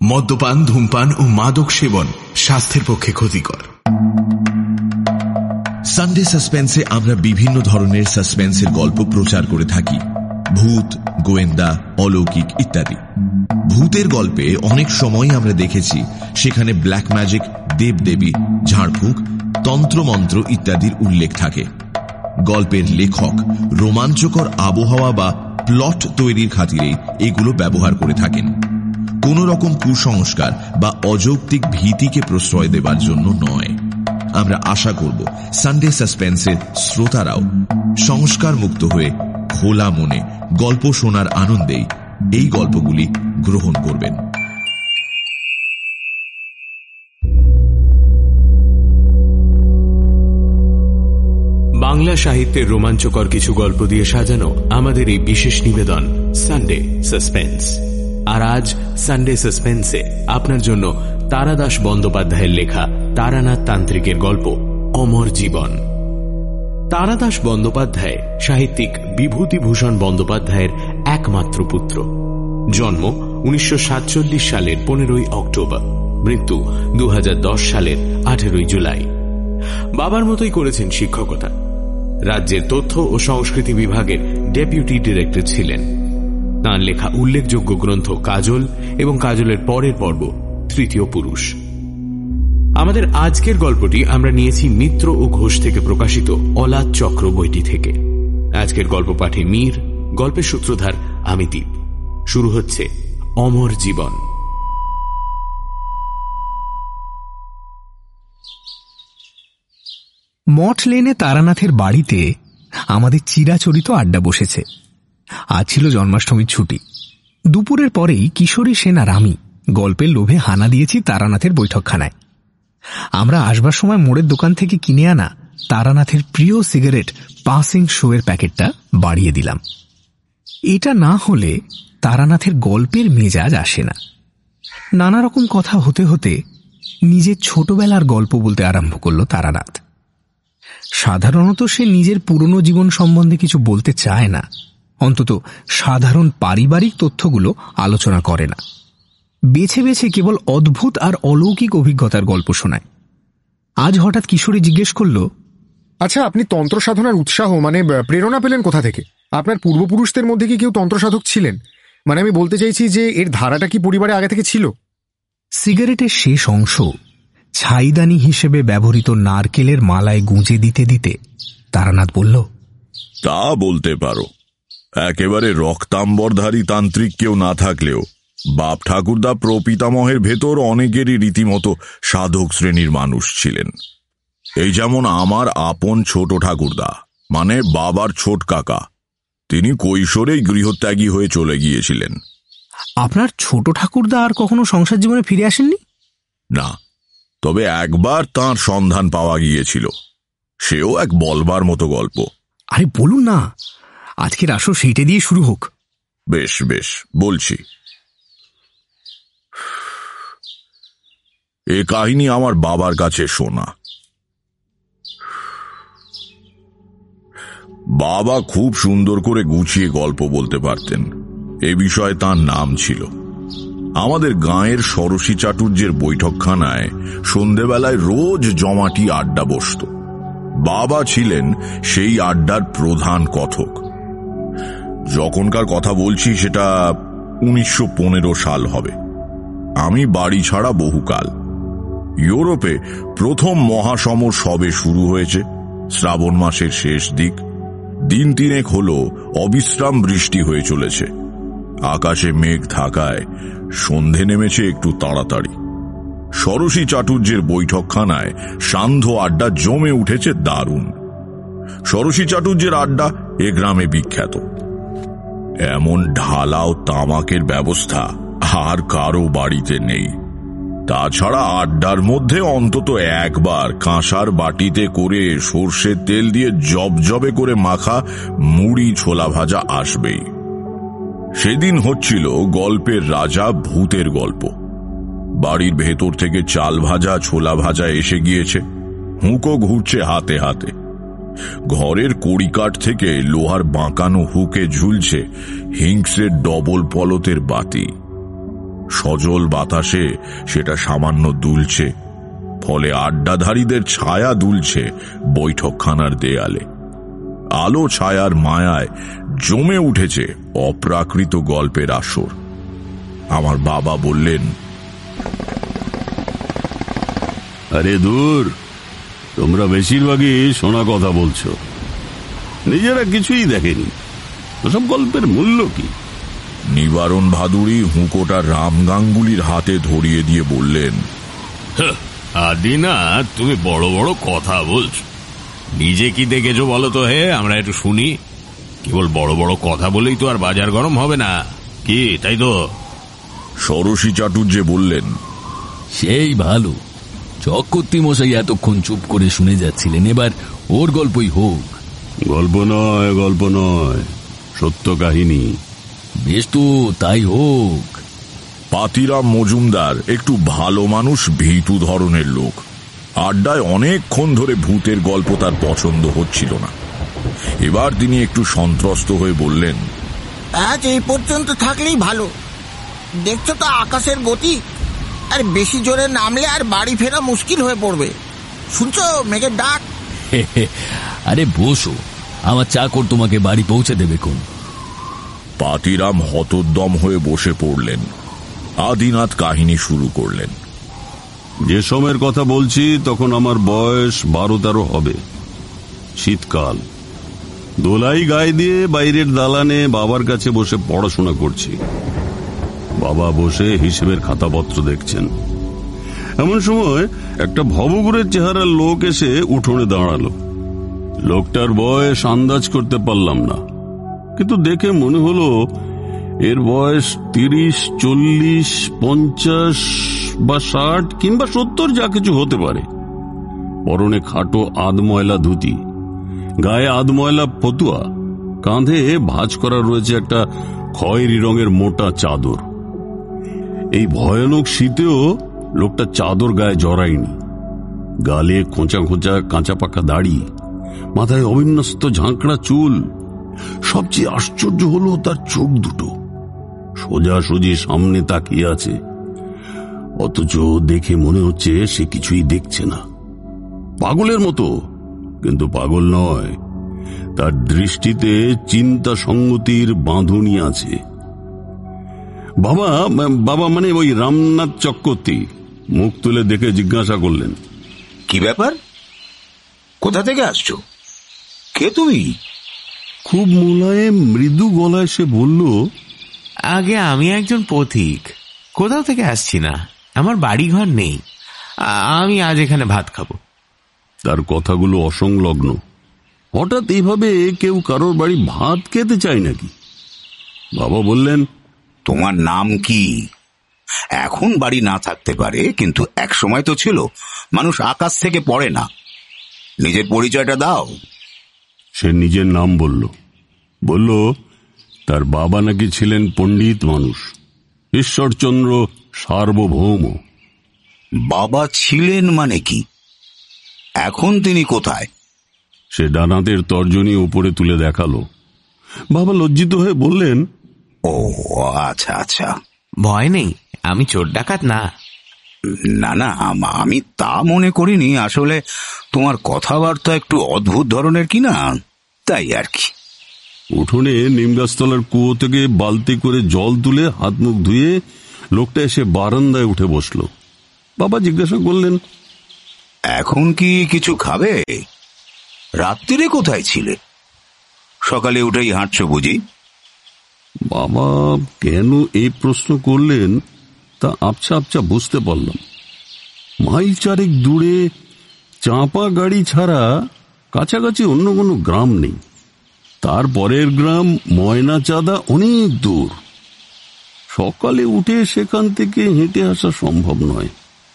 মদ্যপান, ধূমপান ও মাদক সেবন স্বাস্থ্যের পক্ষে ক্ষতিকর। সানডে সাসপেন্সে আমরা বিভিন্ন ধরনের সাসপেন্সের গল্প প্রচার করে থাকি, ভূত, গোয়েন্দা, অলৌকিক ইত্যাদি। ভূতের গল্পে অনেক সময় আমরা দেখেছি সেখানে ব্ল্যাক ম্যাজিক, দেবদেবী, ঝাড়ফুঁক, তন্ত্রমন্ত্র ইত্যাদির উল্লেখ থাকে। গল্পের লেখক রোমাঞ্চকর আবহাওয়া বা প্লট তৈরির খাতিরেই এগুলো ব্যবহার করে থাকেন, কোন রকম কুসংস্কার বা অযৌক্তিক ভীতিকে প্রশ্রয় দেবার জন্য নয়। আমরা আশা করব সানডে সাসপেন্সের শ্রোতারাও সংস্কার মুক্ত হয়ে খোলা মনে গল্প শোনার আনন্দেই এই গল্পগুলি গ্রহণ করবেন। বাংলা সাহিত্যের রোমাঞ্চকর কিছু গল্প দিয়ে সাজানো আমাদের এই বিশেষ নিবেদন সানডে সাসপেন্স। আর আজ সানডে সাসপেন্সে আপনার জন্য তারাদাস বন্দ্যোপাধ্যায়ের লেখা তারানাথ তান্ত্রিকের গল্প অমর জীবন। তারাদাস বন্দ্যোপাধ্যায় সাহিত্যিক বিভূতিভূষণ বন্দ্যোপাধ্যায়ের একমাত্র পুত্র। জন্ম 1947 সালের 15 অক্টোবর, মৃত্যু 2010 সালের 18 জুলাই। বাবার মতোই করেছেন শিক্ষকতা। রাজ্যের তথ্য ও সংস্কৃতি বিভাগের ডেপুটি ডিরেক্টর ছিলেন। তাঁর লেখা উল্লেখযোগ্য গ্রন্থ কাজল এবং কাজলের পরের পর্ব তৃতীয় পুরুষ। আমাদের আজকের গল্পটি আমরা নিয়েছি মিত্র ও ঘোষ থেকে প্রকাশিত অলাদ চক্র বইটি থেকে। আজকের গল্প পাঠে মীর, গল্পের সূত্রধার আমি দীপ। শুরু হচ্ছে অমর জীবন। মঠ লেনে তারানাথের বাড়িতে আমাদের চিরাচরিত আড্ডা বসেছে। আজ ছিল জন্মাষ্টমীর ছুটি। দুপুরের পরেই কিশোরী সেন আর আমি গল্পের লোভে হানা দিয়েছি তারানাথের বৈঠকখানায়। আমরা আসবার সময় মোড়ের দোকান থেকে কিনে আনা তারানাথের প্রিয় সিগারেট পাসিং শো এর প্যাকেটটা বাড়িয়ে দিলাম। এটা না হলে তারানাথের গল্পের মেজাজ আসে না। নানা রকম কথা হতে হতে নিজের ছোটবেলার গল্প বলতে আরম্ভ করল তারানাথ। সাধারণত সে নিজের পুরনো জীবন সম্বন্ধে কিছু বলতে চায় না, অন্তত সাধারণ পারিবারিক তথ্যগুলো আলোচনা করে না। বেছে বেছে কেবল অদ্ভুত আর অলৌকিক অভিজ্ঞতার গল্প শোনায়। আজ হঠাৎ কিশোরী জিজ্ঞেস করল, আচ্ছা, আপনি তন্ত্র সাধনার উৎসাহ মানে প্রেরণা পেলেন কোথা থেকে? আপনার পূর্বপুরুষদের মধ্যে কি কেউ তন্ত্রসাধক ছিলেন? মানে আমি বলতে চাইছি যে এর ধারাটা কি পরিবারে আগে থেকে ছিল? সিগারেটের শেষ অংশ ছাইদানি হিসেবে ব্যবহৃত নারকেলের মালায় গুঁজে দিতে দিতে তারানাথ বলল, তা বলতে পারো। একেবারে রক্তাম্বরধারী তান্ত্রিক কেউ না থাকলেও বাপ ঠাকুরদা প্রপিতামহের ভেতর অনেকেরই রীতিমতো সাধক শ্রেণীর মানুষ ছিলেন। এই যেমন আমার আপন ছোট ঠাকুরদা, মানে বাবার ছোট কাকা, তিনি কৈশোরেই গৃহত্যাগী হয়ে চলে গিয়েছিলেন। আপনার ছোট ঠাকুরদা আর কখনো সংসার জীবনে ফিরে আসেননি? না, তবে একবার তাঁর সন্ধান পাওয়া গিয়েছিল। সেও এক বলবার মতো গল্প। আরে বলুন না, আজকের আসর সেইটা দিয়ে শুরু হোক। বেশ বেশ, বলছি। এ কাহিনী আমার বাবার কাছে শোনা। বাবা খুব সুন্দর করে গুছিয়ে গল্প বলতে পারতেন। এ বিষয়ে তাঁর নাম ছিল। আমাদের গাঁয়ের ষোড়শী চাটুর্যের বৈঠকখানায় সন্ধেবেলায় রোজ জমাটি আড্ডা বসত। বাবা ছিলেন সেই আড্ডার প্রধান কথক। যখনকার কথা বলছি সেটা 1915 সাল হবে। আমি বাড়ি ছাড়া বহুকাল। ইউরোপে প্রথম মহাসমর সবে শুরু হয়েছে। শ্রাবণ মাসের শেষ দিক। দিন তিনেক হলো অবিশ্রাম বৃষ্টি হয়ে চলেছে। আকাশে মেঘ থাকায় সন্ধে নেমেছে একটু তাড়াতাড়ি। ষোড়শী চাটুর্যের বৈঠকখানায় সান্ধ্য আড্ডা জমে উঠেছে দারুণ। ষোড়শী চাটুর্যের আড্ডা এ গ্রামে বিখ্যাত। এমন ঢালাও তামাকের ব্যবস্থা আর কারো বাড়িতে নেই। তাছাড়া আড্ডার মধ্যে অন্তত একবার কাঁসার বাটিতে করে সর্ষের তেল দিয়ে জবজবে করে মাখা মুড়ি ছোলা ভাজা আসবেই। সেদিন হচ্ছিল গল্পের রাজা ভূতের গল্প। বাড়ির ভেতর থেকে চাল ভাজা ছোলা ভাজা এসে গিয়েছে। হুঁকো ঘুরছে হাতে হাতে। ঘরের কড়িকাঠ থেকে লোহার বাঁকানো হুকে ঝুলছে হিংসের ডবল পলতের বাতি। সজল বাতাসে সেটা সামান্য দুলছে, ফলে আড্ডাধারীদের ছায়া দুলছে বৈঠকখানার দেয়ালে। আলো ছায়ার মায়ায় জমে উঠেছে অপ্রাকৃত গল্পের আসর। আমার বাবা বললেন, আরে দূর, তোমরা বেশিরভাগই শোনা কথা বলছো, নিজেরা কিছুই দেখেনি। ওসব গল্পের মূল্য কি? নিবারণ ভাদুড়ি হুঁকোটা রাম গাঙ্গুলির হাতে ধরিয়ে দিয়ে বললেন, আদিনা, তুমি বড় বড় কথা বলছো, নিজে কি দেখেছো বলো তো হে, আমরা একটু শুনি। কেবল বড় বড় কথা বলেই তো আর বাজার গরম হবে না, কি তাই তো? ষোড়শী চাটুর্যে বললেন, সেই ভালো, চক্রবর্তী মশাই এতক্ষণ চুপ করে শুনে যাচ্ছিলেন, এবার ওর গল্পই হোক। গল্প নয়, গল্প নয়, সত্য কাহিনী। বেশ তো, তাই হোক। পাতিরাম মজুমদার একটু ভালো মানুষ, ভীতু ধরনের লোক। আড্ডায় অনেকক্ষণ ধরে ভূতের গল্প তার পছন্দ হচ্ছিল না। এবার তিনি একটু সন্ত্রস্ত হয়ে বললেন, আজ এই পর্যন্ত থাকলেই ভালো। দেখছো তো আকাশের গতি, আর বেশি জোরে নামলে আর বাড়ি ফেরা মুশকিল হয়ে পড়বে। শুনছো মেঘের ডাক? আরে বসো, আমার চাকর তোমাকে বাড়ি পৌঁছে দেবে কোন। পাতিরাম হতোদ্যম হয়ে বসে পড়লেন। আদিনাথ কাহিনী শুরু করলেন। যে সময়ের কথা বলছি তখন আমার বয়স 12-13 হবে। শীতকাল, দোলাই গায়ে দিয়ে বাইরের দালানে বাবার কাছে বসে পড়াশোনা করছি। বাবা বসে হিসেবের খাতাপত্র দেখছেন। এমন সময় একটা ভবঘুরের চেহারার লোক এসে উঠোনে দাঁড়ালো। লোকটার বয়স আন্দাজ করতে পারলাম না, কিন্তু দেখে মনে হলো এর বয়স 30, 40, 50 বা 60 কিংবা 70, যা কিছু হতে পারে। পরনে খাটো আধময়লা ধুতি, গায়ে আধময়লা ফতুয়া, কাঁধে ভাঁজ করা রয়েছে একটা খয়েরি রঙের মোটা চাদর। এই ভয়ানক শীতেও লোকটা চাদর গায়ে জড়ায়নি। গালে খোঁচা খোঁচা কাঁচা পাকা দাড়ি, মাথায় অবিন্যস্ত ঝাঁকড়া চুল। সবচেয়ে আশ্চর্য হলো তার চোখ দুটো সোজাসুজি সামনে তাকিয়ে আছে, অথচ দেখে মনে হচ্ছে সে কিছুই দেখছে না। পাগলের মতো, কিন্তু পাগল নয়। তার দৃষ্টিতে চিন্তা সংগতির বাঁধুনি আছে। বাবা বাবা মানে ওই রামনাথ চক্রবর্তী মুখ তুলে দেখে জিজ্ঞাসা করলেন, কি ব্যাপার? কোথা থেকে আসছো? কে তুমি? খুব মোলায়েম মৃদু গলায় সে বলল, আগে আমি একজন পথিক, কোথাও থেকে আসছি না, আমার বাড়ি ঘর নেই, আমি আজ এখানে ভাত খাবো। তার কথাগুলো অসংলগ্ন। হঠাৎ এইভাবে কেউ কারোর বাড়ি ভাত খেতে চায় নাকি? বাবা বললেন, তোমার নাম কি? এখন বাড়ি না থাকতে পারে, কিন্তু এক সময় তো ছিল। মানুষ আকাশ থেকে পড়ে না। নিজের পরিচয়টা দাও। সে নিজের নাম বলল তার বাবা নাকি ছিলেন পণ্ডিত মানুষ, ঈশ্বরচন্দ্র সার্বভৌম। বাবা ছিলেন মানে কি? এখন তিনি কোথায়? সে ডানাতের তর্জনী উপরে তুলে দেখালো। বাবা লজ্জিত হয়ে বললেন, ও আচ্ছা আচ্ছা। ভয় নেই, আমি চোর ডাকাত না। না না, আমি তা মনে করিনি। আসলে তোমার কথাবার্তা একটু অদ্ভুত ধরনের কিনা, তাই আর কি। উঠোনে নিমগাছতলার কুয়ো থেকে বালতি করে জল তুলে হাত মুখ ধুয়ে লোকটা এসে বারান্দায় উঠে বসল। বাবা জিজ্ঞাসা করলেন, এখন কি কিছু খাবে? রাত্রিরে কোথায় ছিলে? সকালে উঠেই হাঁটছো বুঝি? বাবা কেন এই প্রশ্ন করলেন তা আবছা আবছা বুঝতে পারলাম। মাইল 4 দূরে চাঁপা গাড়ি ছাড়া কাছাকাছি অন্য কোনো গ্রাম নেই। তারপরের গ্রাম ময়নাচাঁদা অনেক দূর। সকালে উঠে সেখান থেকে হেঁটে আসা সম্ভব নয়।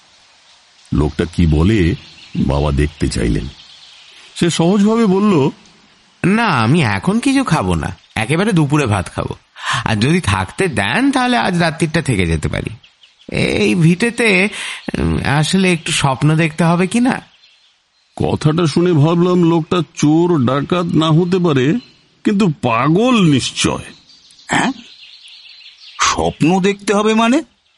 লোকটা কি বলে বাবা দেখতে চাইলেন। সে সহজভাবে বলল, না, আমি এখন কিছু খাবো না, একেবারে দুপুরে ভাত খাবো। আর যদি থাকতে দেন তাহলে আজ রাত্রিটা থেকে যেতে পারি। এই ভিটেতে আসলে একটু স্বপ্ন দেখতে হবে কিনা। কথাটা শুনে ভাবলাম লোকটা চোর ডাকাত না হতে পারে, কিন্তু পাগল নিশ্চয়। হ্যাঁ, স্বপ্ন দেখতে হবে মানে? রাগ করবেন না, আমার কথাবার্তা একটু পাগলাটে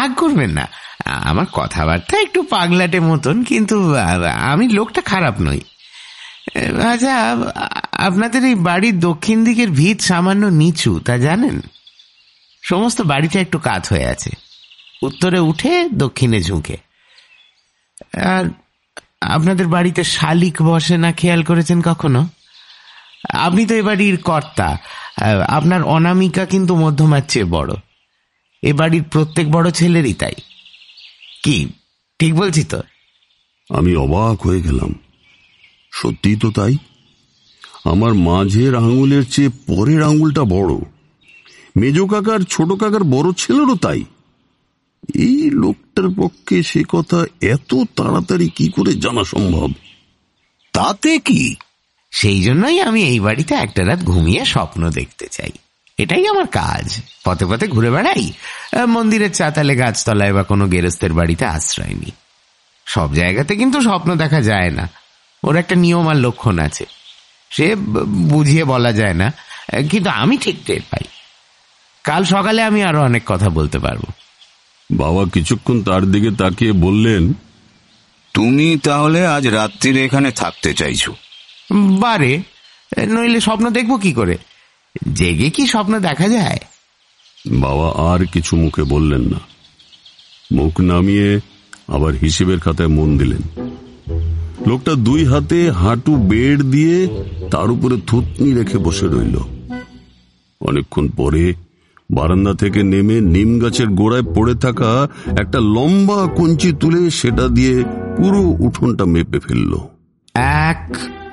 মতন, কিন্তু আমি লোকটা খারাপ নই। আচ্ছা, আপনাদের এই বাড়ির দক্ষিণ দিকের ভিত সামান্য নিচু, তা জানেন? সমস্ত বাড়িটা একটু কাত হয়ে আছে, উত্তরে উঠে দক্ষিণে ঝুঁকে। আর আপনাদের বাড়িতে শালিক বসে না, খেয়াল করেছেন কখনো? আপনি তো এ বাড়ির কর্তা, আপনার অনামিকা কিন্তু মধ্যমার চেয়ে বড়। এ বাড়ির প্রত্যেক বড় ছেলেরই তাই। কি ঠিক বলছি তো? আমি অবাক হয়ে গেলাম। সত্যি তো তাই। আমার মাঝের আঙুলের চেয়ে পরের আঙুলটা বড়। মেজ কাকার ছোট কাকার বড় ছেলেরও তাই। এই লোকটার পক্ষে সে কথা এত তাড়াতাড়ি কি করে জানা সম্ভব? তাতে কি? সেই জন্যই আমি এই বাড়িতে একটা রাত ঘুমিয়ে স্বপ্ন দেখতে চাই। এটাই আমার কাজ। পথে পথে ঘুরে বেড়াই, মন্দিরের চাতালে, গাছতলায় বা কোনো গেরস্তের বাড়িতে আশ্রয় নিই। সব জায়গাতে কিন্তু স্বপ্ন দেখা যায় না, ওর একটা নিয়ম আর লক্ষণ আছে, সে বুঝিয়ে বলা যায় না, কিন্তু আমি ঠিক টের পাই। কাল সকালে আমি আরো অনেক কথা বলতে পারবো। বাবা কিছুক্ষণ তার দিকে তাকিয়ে বললেন, তুমি তাহলে আজ রাত্রিরে এখানে থাকতে চাইছো? বারে, নইলে স্বপ্ন দেখবো কি করে? জেগে কি স্বপ্ন দেখা যায়? বাবা আর কিছু মুখে বললেন না। মুখ নামিয়ে আবার হিসেবের খাতায় মন দিলেন। লোকটা দুই হাতে হাঁটু বেড় দিয়ে তার উপরে থুতনি রেখে বসে রইল। অনেকক্ষণ পরে বারান্দা থেকে নেমে নিম গাছের গোড়ায় পড়ে থাকা একটা লম্বা কঞ্চি তুলে সেটা দিয়ে পুরো উঠোনটা মেপে ফেলল। 1,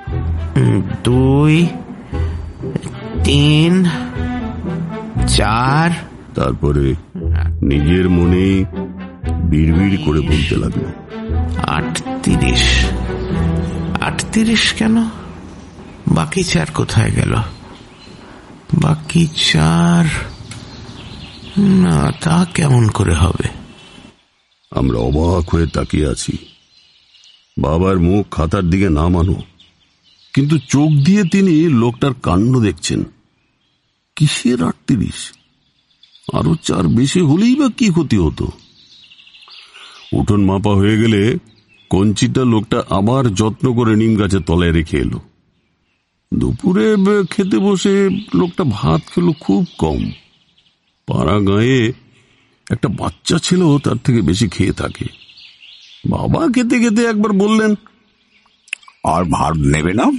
2, 3, 4। তারপরে নিজের মনে বিড়বিড় করে বলতে লাগলো, 38। 38 কেন? বাকি 4 কোথায় গেল? বাকি 4 না, তা কেমন করে হবে? আমরা অবাক হয়ে তাকিয়ে আছি। বাবার মুখ খাতার দিকে নামানো, কিন্তু চোখ দিয়ে তিনি লোকটার কাণ্ড দেখছেন। কিসের 38? আরো 4 বেশি হলেই বা কি ক্ষতি হতো? উঠোন মাপা হয়ে গেলে কঞ্চিটা লোকটা আবার যত্ন করে নিম গাছের তলায় রেখে এলো। দুপুরে খেতে বসে লোকটা ভাত খেলো খুব কম। পাড়া গাঁয়ে একটা বাচ্চা ছিল তার থেকে বেশি খেয়ে থাকে। বাবা খেতে খেতে একবার বললেন, আর ভাত নেবে না?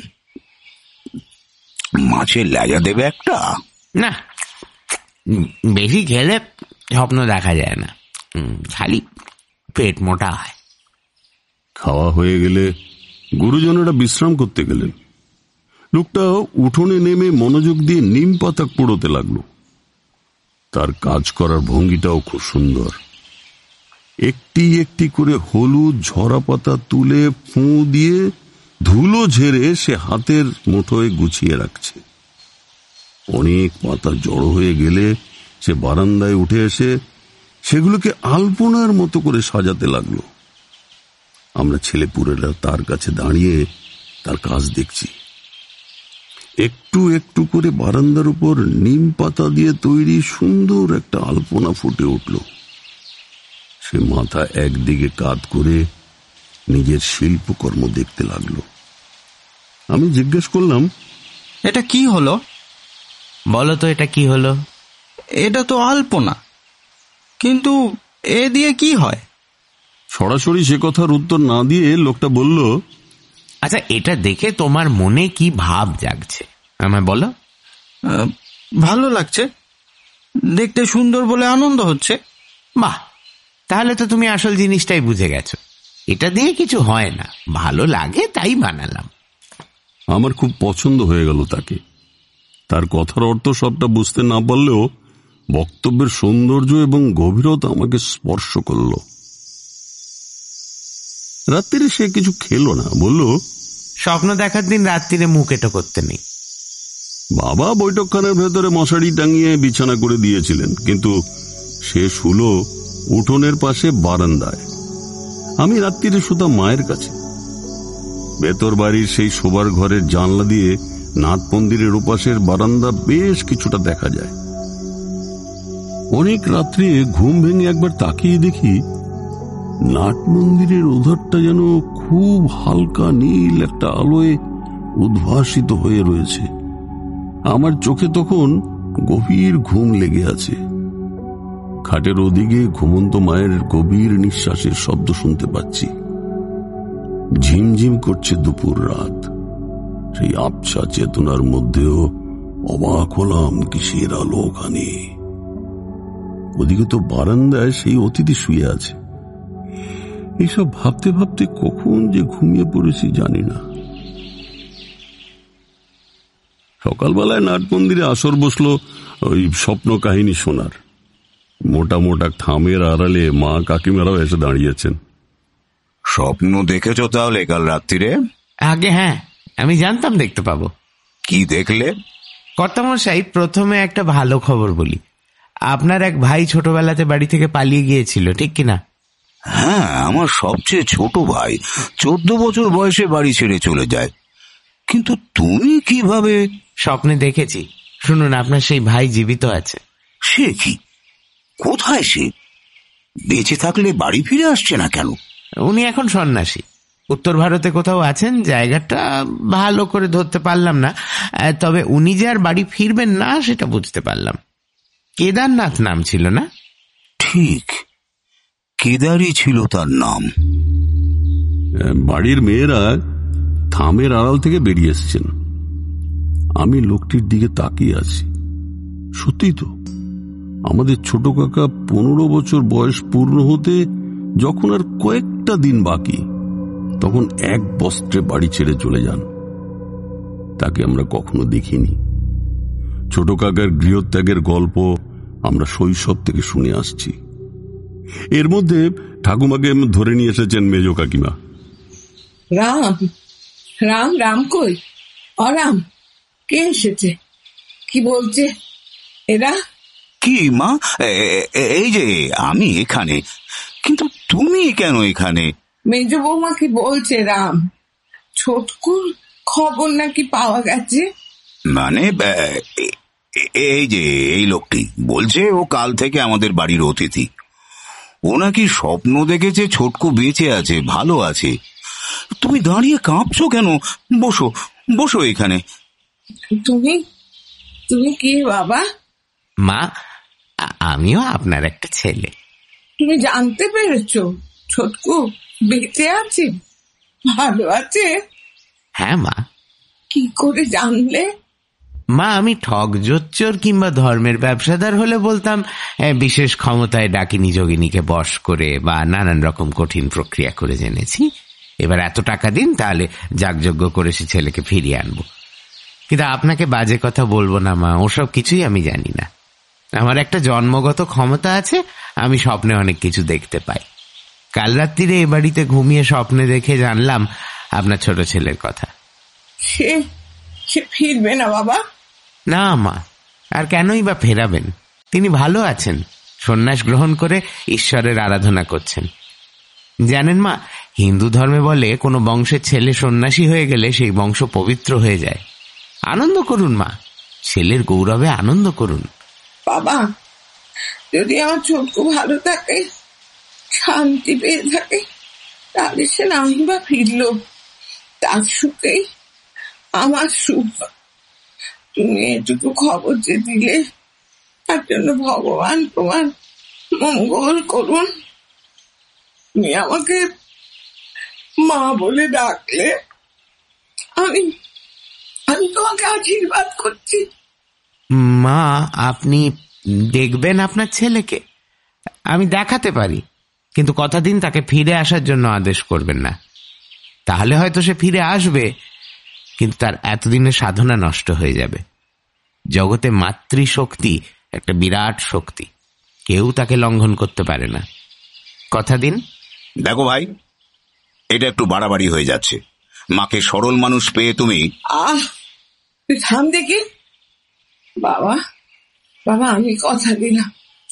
মাছের লেজা দেবে একটা? না, বেশি খেলে স্বপ্ন দেখা যায় না, খালি পেট মোটা হয়। খাওয়া হয়ে গেলে গুরুজনেরা বিশ্রাম করতে গেলেন। লোকটা উঠোনে নেমে মনোযোগ দিয়ে নিম পাতা কুড়োতে লাগলো। তার কাজ করার ভঙ্গিটাও খুব সুন্দর। একটি একটি করে হলুদ ঝরা পাতা তুলে ফুঁ দিয়ে ধুলো ঝেড়ে সে হাতের মুঠোয় গুছিয়ে রাখছে। অনেক পাতা জড়ো হয়ে গেলে সে বারান্দায় উঠে এসে সেগুলোকে আলপনার মতো করে সাজাতে লাগলো। আমরা ছেলেপুলেরা তার কাছে দাঁড়িয়ে তার কাজ দেখছি। একটু একটু করে বারান্দার উপর নিম পাতা দিয়ে তৈরি সুন্দর একটা আলপনা ফুটে উঠল। সে মাথা একদিকে কাত করে নিজের শিল্পকর্ম দেখতে লাগলো। আমি জিজ্ঞেস করলাম, এটা কি হলো? বলো তো, এটা কি হলো? এটা তো আলপনা, কিন্তু এ দিয়ে কি হয়? সরাসরি সে কথার উত্তর না দিয়ে লোকটা বলল, আচ্ছা, এটা দেখে তোমার মনে কি ভাব জাগছে আমায় বলো। ভালো লাগছে, দেখতে সুন্দর বলে আনন্দ হচ্ছে। বাহ, তাহলে তো তুমি আসল জিনিসটাই বুঝে গেছো। এটা দিয়ে কিছু হয় না, ভালো লাগে তাই বানালাম। আমার খুব পছন্দ হয়ে গেল তাকে। তার কথার অর্থ সবটা বুঝতে না পারলেও বক্তব্যের সৌন্দর্য এবং গভীরতা আমাকে স্পর্শ করল। রাত্রিরে সে কিছু খেলো না, বলল, স্বপ্ন দেখার দিন রাত্রিরে মুখ এটো করতে নেই। বাবা বৈঠকখানার ভেতরে মশারি টাঙিয়ে বিছানা করে দিয়েছিলেন, কিন্তু সে শুলো উঠোনের পাশে বারান্দায়। আমি রাত্রিরে শুতাম মায়ের কাছে। ভেতর বাড়ির সেই শোবার ঘরের জানলা দিয়ে নাথ মন্দিরের ওপাশের বারান্দা বেশ কিছুটা দেখা যায়। অনেক রাত্রে ঘুম ভেঙে একবার তাকিয়ে দেখি নাট মন্দিরের ওধারটা যেন খুব হালকা নীল একটা আলোয় উদ্ভাসিত হয়ে রয়েছে। আমার চোখে তখন গভীর ঘুম লেগে আছে। খাটের ওদিকে ঘুমন্ত মায়ের গভীর নিঃশ্বাসের শব্দ শুনতে পাচ্ছি। ঝিমঝিম করছে দুপুর রাত। সেই আবছা চেতনার মধ্যেও অবাক হলাম কিসের আলো ওখানে। ওদিকে তো বারান্দায় সেই অতিথি শুয়ে আছে। এইসব ভাবতে ভাবতে কখন যে ঘুমিয়ে পড়েছি জানি না। সকালবেলায় নাট মন্দিরে আসর বসলো ওই স্বপ্ন কাহিনী শোনার। মোটা মোটা থামের আড়ালে মা কাকিমারাও এসে দাঁড়িয়েছেন। স্বপ্ন দেখেছ তাহলে কাল রাত্রিরে? আগে হ্যাঁ, আমি জানতাম দেখতে পাবো। কি দেখলে? কর্তামশাই, প্রথমে একটা ভালো খবর বলি। আপনার এক ভাই ছোটবেলাতে বাড়ি থেকে পালিয়ে গিয়েছিল, ঠিক কিনা? হ্যাঁ, আমার সবচেয়ে ছোট ভাই 14 বছর বয়সে বাড়ি ছেড়ে চলে যায়। কিন্তু তুমি কিভাবে? স্বপ্নে দেখেছি। শুনুন, আপনার সেই ভাই জীবিত আছে। সে কি? কোথায় সে? বেঁচে থাকলে বাড়ি ফিরে আসছে না কেন? উনি এখন সন্ন্যাসী। উত্তর ভারতে কোথাও আছেন, জায়গাটা ভালো করে ধরতে পারলাম না। তবে উনি যে আর বাড়ি ফিরবেন না সেটা বুঝতে পারলাম। কেদারনাথ নাম ছিল না? ঠিক, কেদারই ছিল তার নাম। বাড়ির মেয়েরা থামের আড়াল থেকে বেরিয়ে এসছেন। আমি লোকটির দিকে তাকিয়ে আছি। সত্যি তো, আমাদের ছোট কাকা 15 বছর বয়স পূর্ণ হতে যখন আর কয়েকটা দিন বাকি, তখন এক বস্ত্রে বাড়ি ছেড়ে চলে যান। তাকে আমরা কখনো দেখিনি। ছোট কাকার গৃহত্যাগের গল্প আমরা শৈশব থেকে শুনে আসছি। এর মধ্যে ঠাকুমাকে ধরে নিয়ে এসেছেন মেজ কাকিমা। রাম রাম রাম কই? অরাম, কে এসেছে? কি বলছে এরা? কি মা? এই যে আমি এখানে। কিন্তু তুমি কেন এখানে? মেজ বৌমা কি বলছে রাম? ছোটকুর খবর নাকি পাওয়া গেছে? মানে এই যে এই লোকটি বলছে ও কাল থেকে আমাদের বাড়ির অতিথি। ও নাকি স্বপ্ন দেখেছে ছোটকু বেঁচে আছে, ভালো আছে। তুমি দাঁড়িয়ে কাঁপছো কেন? বসো বসো এখানে। তুমি তুমি কি বাবা? মা, আমিও আপনার একটা ছেলে। তুমি জানতে পেরেছো ছোটকু বেঁচে আছে, ভালো আছে? হ্যাঁ মা। কি করে জানলে? মা, আমি ঠক জোচ্চোর কিংবা ধর্মের ব্যবসাদার হলে বলতাম বিশেষ ক্ষমতায় ডাকিনী যোগিনীকে বশ করে বা নানান রকম কঠিন প্রক্রিয়া করে জেনেছি। এবার এত টাকা দিন, তাহলে যাগযজ্ঞ করে সে ছেলেকে ফিরিয়ে আনবো। কিন্তু আপনাকে বাজে কথা বলবো না মা, ওসব কিছুই আমি জানি না। আমার একটা জন্মগত ক্ষমতা আছে, আমি স্বপ্নে অনেক কিছু দেখতে পাই। কাল রাত্রিরে এ বাড়িতে ঘুমিয়ে স্বপ্নে দেখে জানলাম আপনার ছোট ছেলের কথা। সে ফিরবে না বাবা? না মা, আর কেনই বা ফেরাবেন? তিনি ভালো আছেন, সন্ন্যাস গ্রহণ করে ঈশ্বরের আরাধনা করছেন। জানেন মা, হিন্দু ধর্মে বলে কোনো বংশের ছেলে সন্ন্যাসী হয়ে গেলে সেই বংশ পবিত্র হয়ে যায়। আনন্দ করুন মা, ছেলের গৌরবে আনন্দ করুন। বাবা, যদি আমার ছোটকু ভালো থাকে, শান্তি পেয়ে থাকে, তাহলে সে নাই বা ফিরল, তার সুখেই আমার সুখ। তুমি এটুকু খবর যে দিলে, তার জন্য ভগবান তোমার মঙ্গল করুন। তুমি আমাকে মা বলে ডাকলে, আমি তোমাকে আশীর্বাদ করছি। মা, আপনি দেখবেন আপনার ছেলেকে? আমি দেখাতে পারি, কিন্তু কথা দিন তাকে ফিরে আসার জন্য আদেশ করবেন না। তাহলে হয়তো সে ফিরে আসবে, কিন্তু তার এতদিনের সাধনা নষ্ট হয়ে যাবে। জগতে মাতৃশক্তি একটা বিরাট শক্তি, কেউ তাকে লঙ্ঘন করতে পারে না। কথা দিন। দেখো ভাই, এটা একটু বাড়াবাড়ি হয়ে যাচ্ছে। মাকে সরল মানুষ পেয়ে তুমি। থাম দেখি বাবা। বাবা, আমি কথা দিলাম,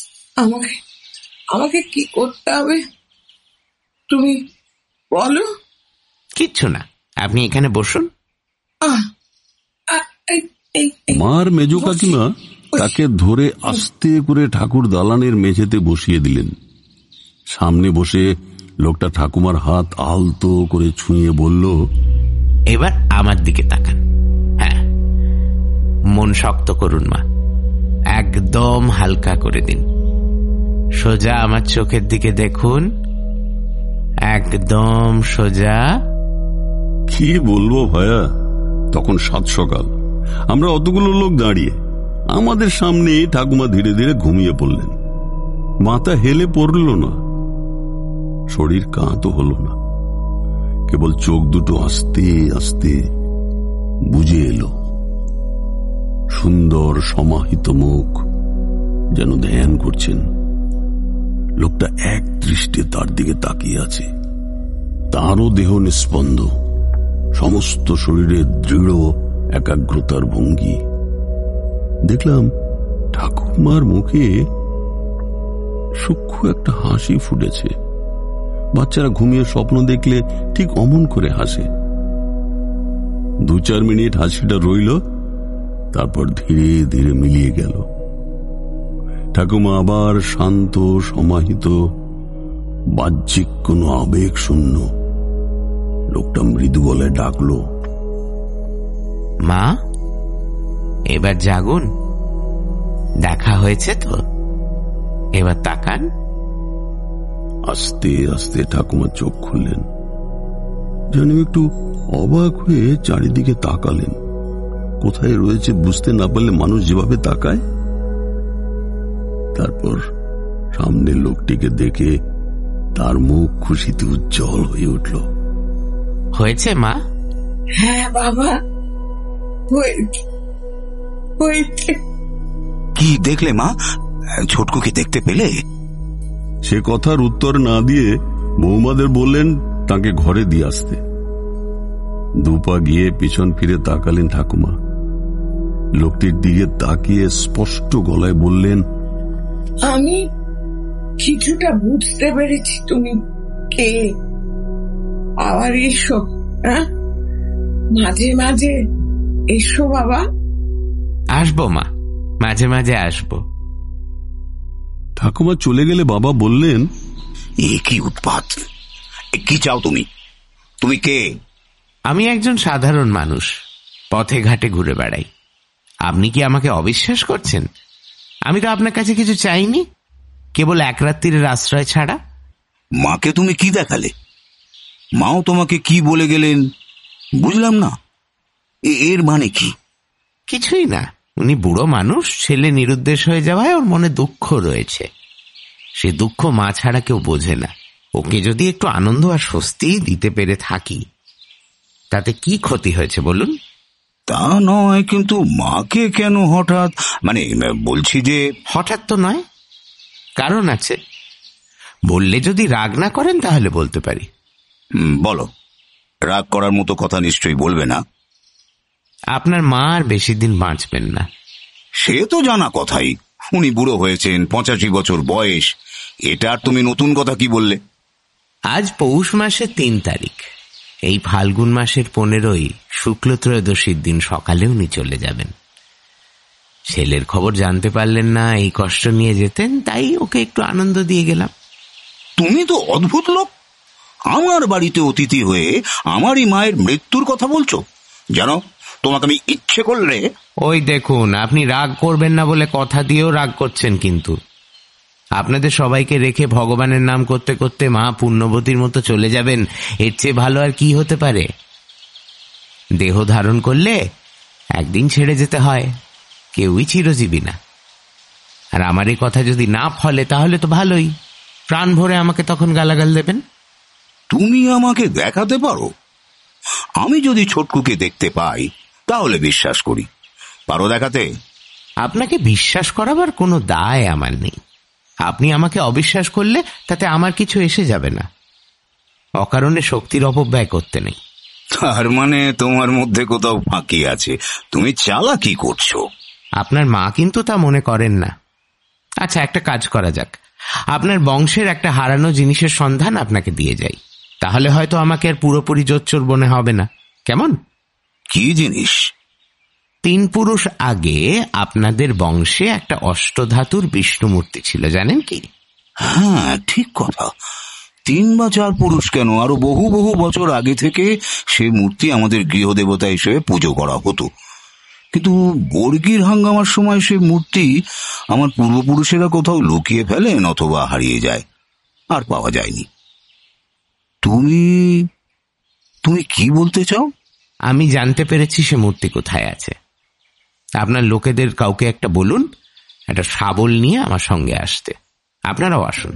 আমাকে কি করতে হবে তুমি বলো। কিচ্ছু না, আপনি এখানে বসুন। মার মেজ কাকিমা তাকে ধরে আস্তে করে ঠাকুর দালানের মেঝেতে বসিয়ে দিলেন। সামনে বসে লোকটা ঠাকুমার হাত আলতো করে ছুঁয়ে বলল, এবার আমার দিকে তাকান। হ্যাঁ, মন শক্ত করুন মা, একদম হালকা করে দিন। সোজা আমার চোখের দিকে দেখুন, একদম সোজা। কি বলবো ভায়া, তখন 7 সকাল। আমরা অতগুলো লোক দাঁড়িয়ে, আমাদের সামনে ঠাকুমা ধীরে ধীরে ঘুমিয়ে পড়লেন। মাথা হেলে পড়ল না, শরীর কাঁতো হল না, কেবল চোখ দুটো আস্তে আস্তে বুজে এলো। সুন্দর সমাহিত মুখ, যেন ধ্যান করছেন। লোকটা এক দৃষ্টে তার দিকে তাকিয়ে আছে। তারও দেহ নিস্পন্দ, সমস্ত শরীরে দৃঢ় একাগ্রতার ভঙ্গি। দেখলাম ঠাকুমার মুখে সূক্ষ্ম একটা হাসি ফুটেছে। বাচ্চারা ঘুমিয়ে স্বপ্ন দেখলে ঠিক অমন করে হাসে। 2-4 মিনিট হাসিটা রইল, তারপর ধীরে ধীরে মিলিয়ে গেল। ঠাকুমা আবার শান্ত, সমাহিত, বাহ্যিক কোনো আবেগ শূন্য। লোকটা মৃদু গলায় ডাকলো, মা, এবার জাগুন, দেখা হয়েছে তো, এবার তাকান। আস্তে আস্তে ঠাকুমা চোখ খুললেন, যেন একটু অবাক হয়ে চারিদিকে তাকালেন। কোথায় রয়েছে বুঝতে না পারলে মানুষ যেভাবে তাকায়। তারপর সামনের লোকটিকে দেখে তার মুখ খুশিতে উজ্জ্বল হয়ে উঠল। হয়েছে মা? হ্যাঁ বাবা, হয়েছে। কি দেখলে মা? ছোটকুকে দেখতে পেলে? সে কথার উত্তর না দিয়ে বৌমাদের বললেন তাকে ঘরে দিয়ে আসতে। 2 পা গিয়ে পিছন ফিরে তাকালেন ঠাকুমা। লোকটির দিকে তাকিয়ে স্পষ্ট গলায় বললেন, আমি কিছুটা বুঝতে পেরেছি তুমি কে। আবার এসো, মাঝে মাঝে এসো বাবা। আসবো মা, মাঝে মাঝে আসবো। ঠাকুমা চলে গেলে বাবা বললেন, এ কি উৎপাত! কি চাও তুমি? তুমি কে? আমি একজন সাধারণ মানুষ, পথে ঘাটে ঘুরে বেড়াই। আপনি কি আমাকে অবিশ্বাস করছেন? আমি তো আপনার কাছে কিছু চাইনি, কেবল 1 রাত্রির আশ্রয় ছাড়া। মাকে তুমি কি দেখালে? মাও তোমাকে কি বলে গেলেন বুঝলাম না। এর মানে কি? কিছুই না, উনি বুড়ো মানুষ, ছেলে নিরুদ্দেশ হয়ে যাওয়ায় ওর মনে দুঃখ রয়েছে। সে দুঃখ মা ছাড়া কেউ বোঝে না। ওকে যদি একটু আনন্দ আর স্বস্তি দিতে পেরে থাকি, তাতে কি ক্ষতি হয়েছে বলুন? তা নয়, কিন্তু মাকে কেন হঠাৎ? মানে বলছি যে হঠাৎ তো নয়, কারণ আছে। বললে যদি রাগ না করেন তাহলে বলতে পারি। বলো, রাগ করার মতো কথা নিশ্চয়ই বলবে না। আপনার মা আর বেশি দিন বাঁচবেন না। সে তো জানা কথাই, উনি বুড়ো হয়েছেন, 85 বছর বয়স। এটা আর তুমি নতুন কথা কি বললে? আজ পৌষ মাসের 3 তারিখ, এই ফাল্গুন মাসের 15ই শুক্ল ত্রয়োদশীর দিন সকালে উনি চলে যাবেন। ছেলের খবর জানতে পারলেন না, এই কষ্ট নিয়ে যেতেন, তাই ওকে একটু আনন্দ দিয়ে গেলাম। তুমি তো অদ্ভুত লোক, আমার বাড়িতে অতিথি হয়ে আমারই মায়ের মৃত্যুর কথা বলছো। জানো, তোমাকে আমি ইচ্ছে করলে... ওই দেখুন, আপনি রাগ করবেন না বলে কথা দিয়েও রাগ করছেন। কিন্তু আপনাদের সবাইকে রেখে ভগবানের নাম করতে করতে মা পুণ্যবতীর মতো চলে যাবেন, এর চেয়ে ভালো আর কি হতে পারে? দেহ ধারণ করলে একদিন ছেড়ে যেতে হয়, কেউই চিরজীবী না। আর আমার এই কথা যদি না ফলে তাহলে তো ভালোই, প্রাণ ভরে আমাকে তখন গালাগাল দেবেন। তুমি আমাকে দেখাতে পারো? আমি যদি ছোটকুকে দেখতে পাই তাহলে বিশ্বাস করি। পারো দেখাতে? আপনাকে বিশ্বাস করাবার কোনো দায় আমার নেই। আপনি আমাকে অবিশ্বাস করলে তাতে আমার কিছু এসে যাবে না। অকারণে শক্তির অপব্যয় করতে নেই। তার মানে তোমার মধ্যে কোথাও ফাঁকি আছে, তুমি চালাকি করছো। আপনার মা কিন্তু তা মনে করেন না। আচ্ছা, একটা কাজ করা যাক, আপনার বংশের একটা হারানো জিনিসের সন্ধান আপনাকে দিয়ে যাই, তাহলে হয়তো আমাকে আর পুরোপুরি জোচ্চোর মনে হবে না। কেমন? কি জিনিস? 3 পুরুষ আগে আপনাদের বংশে একটা অষ্টধাতুর বিষ্ণু মূর্তি ছিল, জানেন কি? হ্যাঁ, ঠিক কথা। 3 বা 4 পুরুষ কেন, আরো বহু বহু বছর আগে থেকে সে মূর্তি আমাদের গৃহদেবতা হিসেবে পুজো করা হতো। কিন্তু বর্গির হাঙ্গামার সময় সে মূর্তি আমার পূর্বপুরুষেরা কোথাও লুকিয়ে ফেলেন অথবা হারিয়ে যায়, আর পাওয়া যায়নি। তুমি তুমি কি বলতে চাও? আমি জানতে পেরেছি সে মূর্তি কোথায় আছে। আপনার লোকেদের কাউকে একটা বলুন একটা শাবল নিয়ে আমার সঙ্গে আসতে। আপনারাও আসুন।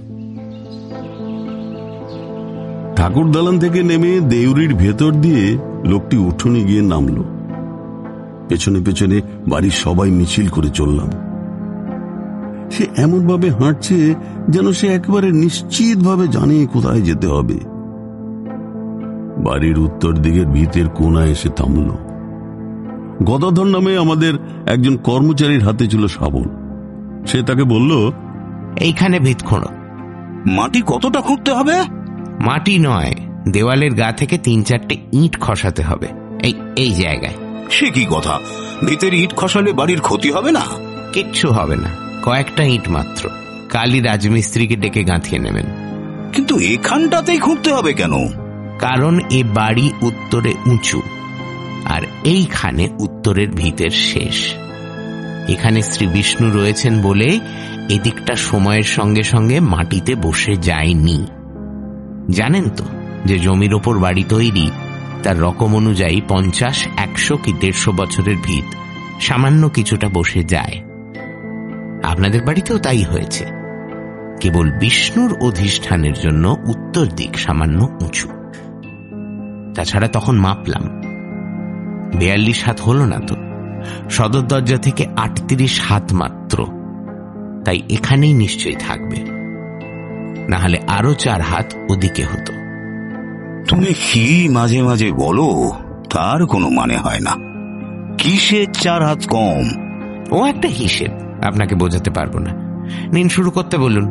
ঠাকুর দালান থেকে নেমে দেউরির ভেতর দিয়ে লোকটি উঠোনে গিয়ে নামলো। পেছনে পেছনে বাড়ির সবাই মিছিল করে চললাম। সে এমন ভাবে হাঁটছে যেন সে একেবারে নিশ্চিত ভাবে জানে কোথায় যেতে হবে। বাড়ির উত্তর দিকের ভিতের কোণায় এসে থামল। গদাধর নামে আমাদের একজন কর্মচারীর হাতে ছিল শাবল। সে তাকে বলল, এইখানে ভিত খোঁড়ো। মাটি কতটা খুঁড়তে হবে? মাটি নয়, দেওয়ালের গা থেকে 3-4টে ইট খসাতে হবে এই জায়গায়। সে কি কথা? ভিতের ইট খসালে বাড়ির ক্ষতি হবে না? কিচ্ছু হবে না, কয়েকটা ইট মাত্র। কালই রাজমিস্ত্রিকে ডেকে গাঁথিয়ে নেবেন। কিন্তু এখানটাতেই খুঁড়তে হবে কেন? কারণ এ বাড়ি উত্তরে উঁচু, আর এইখানে উত্তরের ভিতের শেষ। এখানে শ্রী বিষ্ণু রয়েছেন বলে এদিকটা সময়ের সঙ্গে সঙ্গে মাটিতে বসে যায়নি। জানেন তো যে জমির ওপর বাড়ি তৈরি তার রকম অনুযায়ী 50, 100 কি 150 বছরের ভিত সামান্য কিছুটা বসে যায়। আপনাদের বাড়িতেও তাই হয়েছে, কেবল বিষ্ণুর অধিষ্ঠানের জন্য উত্তর দিক সামান্য উঁচু। তাছাড়া তখন মাপলাম 42 হাত হলো না তো, সদর দরজা থেকে 38 হাত মাত্র। তাই এখানেই নিশ্চয়ই থাকবে, না হলে আরো 4 হাত ওদিকে হতো। তুমি কি মাঝে মাঝে বলো, তার কোনো মানে হয় না। কিসের 4 হাত কম? ও একটা হিসেব, আপনাকে বোঝাতে পারবো না। নিন, শুরু করতে বলুন।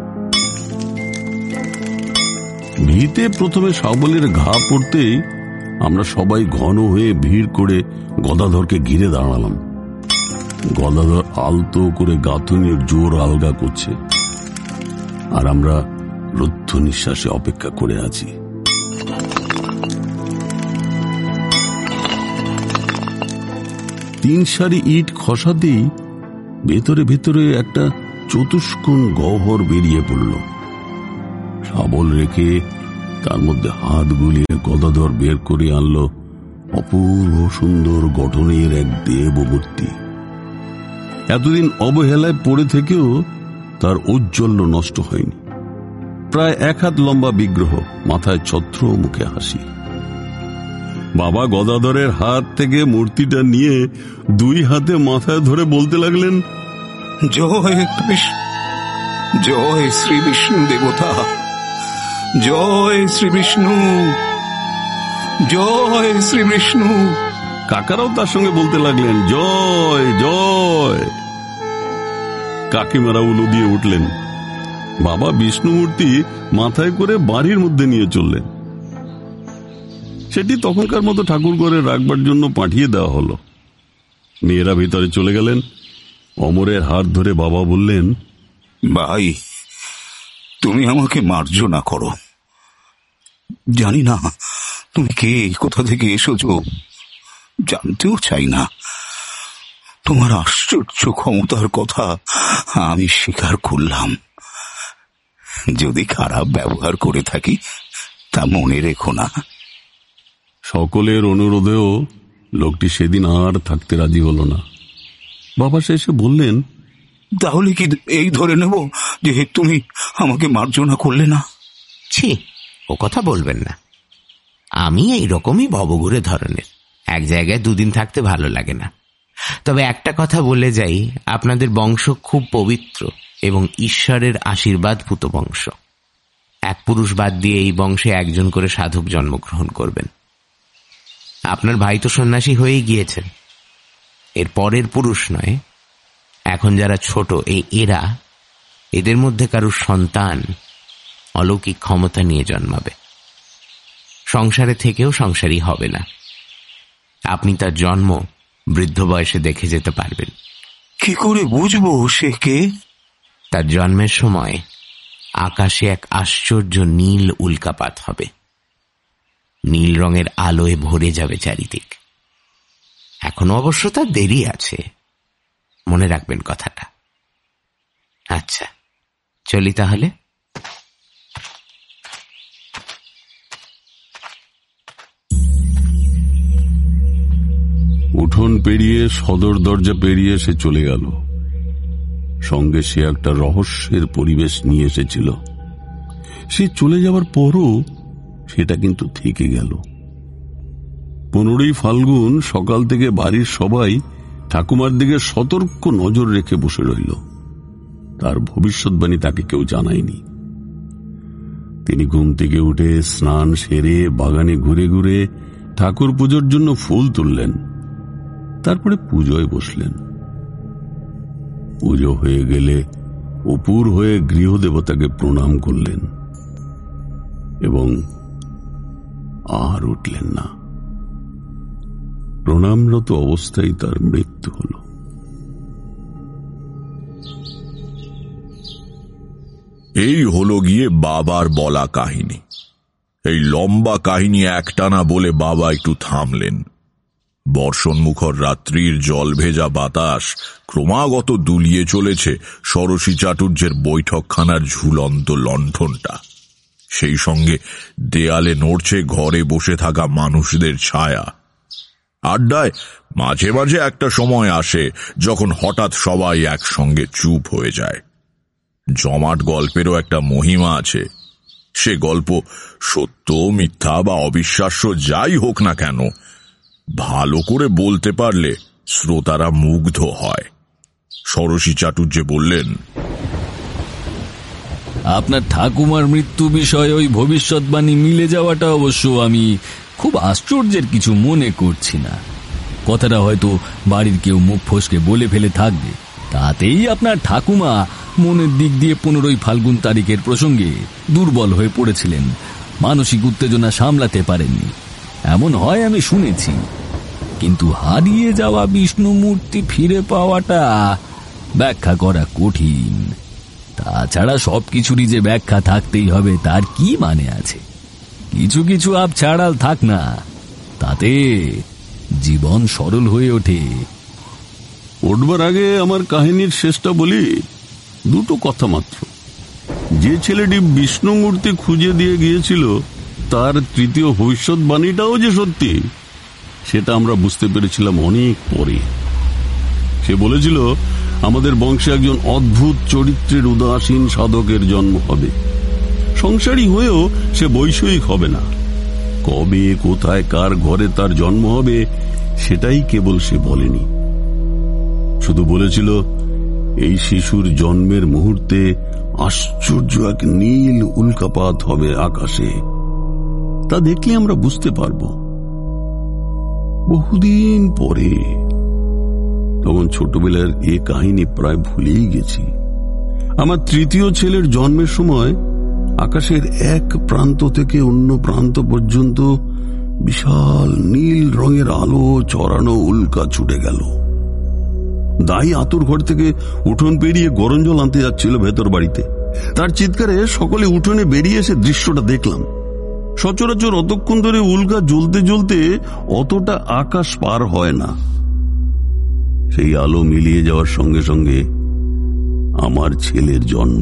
ভিতে প্রথমে শাবলের ঘা পড়তেই আমরা সবাই ঘন হয়ে ভিড় করে গদাধরকে ঘিরে দাঁড়ালাম। গদাধর আলতো করে গাঁথুনির জোর আলগা করছে, আর আমরা রুদ্ধ নিঃশ্বাসে অপেক্ষা করে আছি। তিন সারি ইট খসাতেই ভেতরে ভেতরে একটা চতুষ্কোণ গহ্বর বেরিয়ে পড়ল। শাবল রেখে তার মধ্যে হাত গুলিয়ে গদাধর বের করে আনলো অপূর্ব সুন্দর গঠনের এক দেবমূর্তি। এতদিন অবহেলায় পড়ে থেকেও তার ঔজ্জ্বল্য নষ্ট হয়নি। প্রায় 1 হাত লম্বা বিগ্রহ, মাথায় ছত্র, মুখে হাসি। বাবা গদাধরের হাত থেকে মূর্তিটা নিয়ে 2 হাতে মাথায় ধরে বলতে লাগলেন, জয় জয় শ্রী বিষ্ণু দেবতা, জয় শ্রী বিষ্ণু, জয় শ্রী বিষ্ণু। কাকারাও তার সঙ্গে বলতে লাগলেন, জয় জয়। কাকিমারা উলু দিয়ে উঠলেন। বাবা বিষ্ণু মূর্তি মাথায় করে বাড়ির মধ্যে নিয়ে চললেন। সেটি তখনকার মতো ঠাকুর ঘরে রাখবার জন্য পাঠিয়ে দেওয়া হলো। মেয়েরা ভিতরে চলে গেলেন। অমরের হাত ধরে বাবা বললেন, ভাই, তুমি আমাকে মার্জনা করো। জানি না তুমি কে, কোথা থেকে এসেছো, জানতেও চাই না। তোমার আশ্চর্য ক্ষমতার কথা আমি স্বীকার করলাম। যদি খারাপ ব্যবহার করে থাকি তা মনে রেখো না। সকলের অনুরোধেও লোকটি সেদিন আর থাকতে রাজি হল না। বাবা শেষে বললেন, তাহলে কি এই ধরে নেব যে তুমি আমাকে মার্জনা করলে না? ছি, ও কথা বলবেন না। আমি এইরকমই ভবঘুরে ধরনের, এক জায়গায় 2 দিন থাকতে ভালো লাগে না। তবে একটা কথা বলে যাই, আপনাদের বংশ খুব পবিত্র এবং ঈশ্বরের আশীর্বাদ ভূত বংশ। 1 পুরুষ বাদ দিয়ে এই বংশে 1 জন করে সাধক জন্মগ্রহণ করবেন। আপনার ভাই তো সন্ন্যাসী হয়েই গিয়েছেন। এর পরের পুরুষ নয়, এখন যারা ছোট এরা, এদের মধ্যে কারুর সন্তান অলৌকিক ক্ষমতা নিয়ে জন্মাবে। সংসারে থেকেও সংসারী হবে না। আপনি তার জন্ম বৃদ্ধ বয়সে দেখে যেতে পারবেন। কি করে বুঝবো সে কে? তার জন্মের সময় আকাশে এক আশ্চর্য নীল উল্কাপাত হবে। নীল রঙের আলোয় ভরে যাবে চারিদিক। এখনো অবশ্য তার দেরি আছে, মনে রাখবেন কথাটা। আচ্ছা, চলি তাহলে। উঠোন পেরিয়ে সদর দরজা পেরিয়ে সে চলে গেল। সঙ্গে সে একটা রহস্যের পরিবেশ নিয়ে এসেছিল। সে চলে যাওয়ার পরও সেটা কিন্তু থেকে গেল। 15ই ফাল্গুন সকাল থেকে বাড়ির সবাই ঠাকুমার দিকে সতর্ক নজর রেখে বসে রইল। তার ভবিষ্যৎবাণী তাকে কেউ জানায়নি। তিনি ঘুম থেকে উঠে স্নান সেরে বাগানে ঘুরে ঘুরে ঠাকুর পুজোর জন্য ফুল তুললেন। তারপরে পুজোয় বসলেন। পুজো হয়ে গেলে অপুর হয়ে গৃহদেবতাকে প্রণাম করলেন এবং আর উঠলেন না। প্রণামরত অবস্থায় তার মৃত্যু হল। এই হলো গিয়ে বাবার বলা কাহিনী। এই লম্বা কাহিনী একটানা বলে বাবা একটু থামলেন। বর্ষণমুখর রাত্রির জল ভেজা বাতাস ক্রমাগত দুলিয়ে চলেছে ষোড়শী চাটুর্যের বৈঠকখানার ঝুলন্ত লণ্ঠনটা। সেই সঙ্গে দেয়ালে নড়ছে ঘরে বসে থাকা মানুষদের ছায়া। আড্ডায় মাঝে মাঝে একটা সময় আসে যখন হঠাৎ সবাই একসঙ্গে চুপ হয়ে যায়। জমাট গল্পেরও একটা মহিমা আছে। সে গল্প সত্য, মিথ্যা বা অবিশ্বাস্য যাই হোক না কেন, ভালো করে বলতে পারলে শ্রোতারা মুগ্ধ হয়। ষোড়শী চাটুর্যে বললেন, আপনার ঠাকুমার মৃত্যু বিষয়ে ওই ভবিষ্যৎবাণী মিলে যাওয়াটা অবশ্য আমি খুব আশ্চর্যের কিছু মনে করছি না। কথাটা হয়তো বাড়ির কেউ মুখ ফসকে বলে ফেলে থাকবে, তাতেই আপনার ঠাকুমা মনের দিক দিয়ে 15ই ফাল্গুন তারিখের প্রসঙ্গে দুর্বল হয়ে পড়েছিলেন, মানসিক উত্তেজনা সামলাতে পারেননি, এমন হয় আমি শুনেছি। কিন্তু হারিয়ে যাওয়া বিষ্ণু মূর্তি ফিরে পাওয়াটা ব্যাখ্যা করা কঠিন। তাছাড়া সবকিছুরই যে ব্যাখ্যা থাকতেই হবে তার কি মানে আছে? কিছু কিছু আপ ছাড়াল থাক না, তাতে জীবন সরল হয়ে ওঠে। উঠবার আগে আমার কাহিনীর শেষটা বলি। দুটো কথা মাত্র। যে ছেলেটি বিষ্ণু মূর্তি খুঁজে দিয়ে গিয়েছিল তার তৃতীয় ভবিষ্যৎবাণীটাও যে সত্যি, সেটা আমরা বুঝতে পেরেছিলাম অনেক পরে। সে বলেছিল আমাদের বংশে একজন অদ্ভুত চরিত্রের উদাসীন সাধকের জন্ম হবে। সংসারী হয়েও সে বৈষয়িক হবে না। কবে, কোথায়, কার ঘরে তার জন্ম হবে সেটাই কেবল সে বলেনি। শুধু বলেছিল এই শিশুর জন্মের মুহূর্তে আশ্চর্য এক নীল উল্কাপাত হবে আকাশে। তা দেখলে আমরা বুঝতে পারব। বহুদিন পরে, তখন ছোটবেলার এ কাহিনী প্রায় ভুলেই গেছি। আমার তৃতীয় ছেলের জন্মের সময় আকাশের এক প্রান্ত থেকে অন্য প্রান্ত পর্যন্ত বিশাল নীল রঙের আলো চড়ানো উল্কা ছুটে গেল। দাই আতুর ঘর থেকে উঠোন পেরিয়ে গরম জল আনতে যাচ্ছিল ভেতর বাড়িতে। তার চিৎকারে সকলে উঠোনে বেরিয়ে এসে দৃশ্যটা দেখলাম। সচরাচর অতক্ষণ ধরে উল্কা জ্বলতে জ্বলতে অতটা আকাশ পার হয় না। সেই আলো মিলিয়ে যাওয়ার সঙ্গে সঙ্গে আমার ছেলের জন্ম।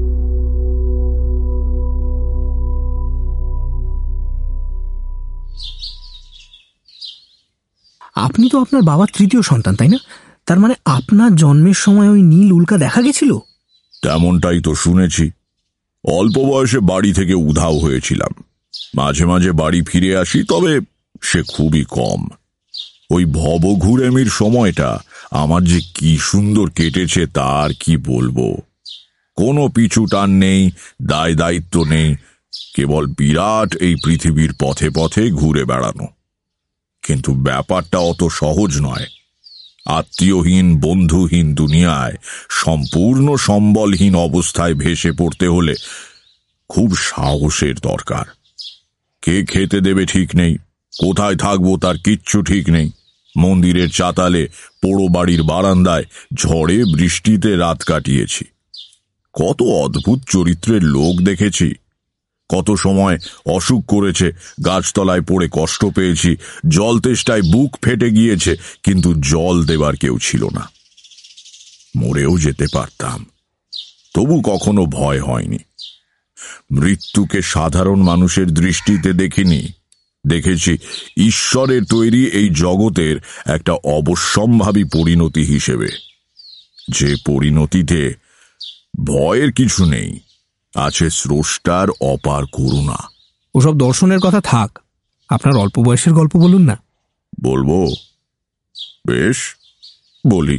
আপনি তো আপনার বাবার তৃতীয় সন্তান, তাই না? তার মানে আপনার জন্মের সময় ওই নীল উল্কা দেখা গেছিল? তেমনটাই তো শুনেছি। অল্প বয়সে বাড়ি থেকে উধাও হয়েছিলাম। মাঝে মাঝে বাড়ি ফিরে আসি, তবে সে খুবই কম। ওই ভবঘুরেমির সময়টা আমার যে কি সুন্দর কেটেছে তার কি বলবো। কোনো পিছু টান নেই, দায় দায়িত্ব নেই, কেবল বিরাট এই পৃথিবীর পথে পথে ঘুরে বেড়ানো। কিন্তু ব্যাপারটা অত সহজ নয়। আত্মীয়হীন, বন্ধুহীন দুনিয়ায় সম্পূর্ণ সম্বলহীন অবস্থায় ভেসে পড়তে হলে খুব সাহসের দরকার। কে খেতে দেবে ঠিক নেই, কোথায় থাকবো তার কিচ্ছু ঠিক নেই, মন্দিরের চাতালে, পোড়ো বাড়ির বারান্দায় ঝড়ে বৃষ্টিতে রাত কাটিয়েছি। কত অদ্ভুত চরিত্রের লোক দেখেছি। কত সময় অসুখ করেছে, গাছতলায় পড়ে কষ্ট পেয়েছি, জল তেষ্টায় বুক ফেটে গিয়েছে, কিন্তু জল দেবার কেউ ছিল না। মরেও যেতে পারতাম, তবু কখনো ভয় হয়নি। মৃত্যুকে সাধারণ মানুষের দৃষ্টিতে দেখিনি, দেখেছি ঈশ্বরের তৈরি এই জগতের একটা অবশ্যম্ভাবী পরিণতি হিসেবে, যে পরিণতিতে ভয়ের কিছু নেই, আছে স্রষ্টার অপার করুণা। ওসব দর্শনের কথা থাক, আপনার অল্প বয়সের গল্প বলুন না। বলবো? বেশ, বলি।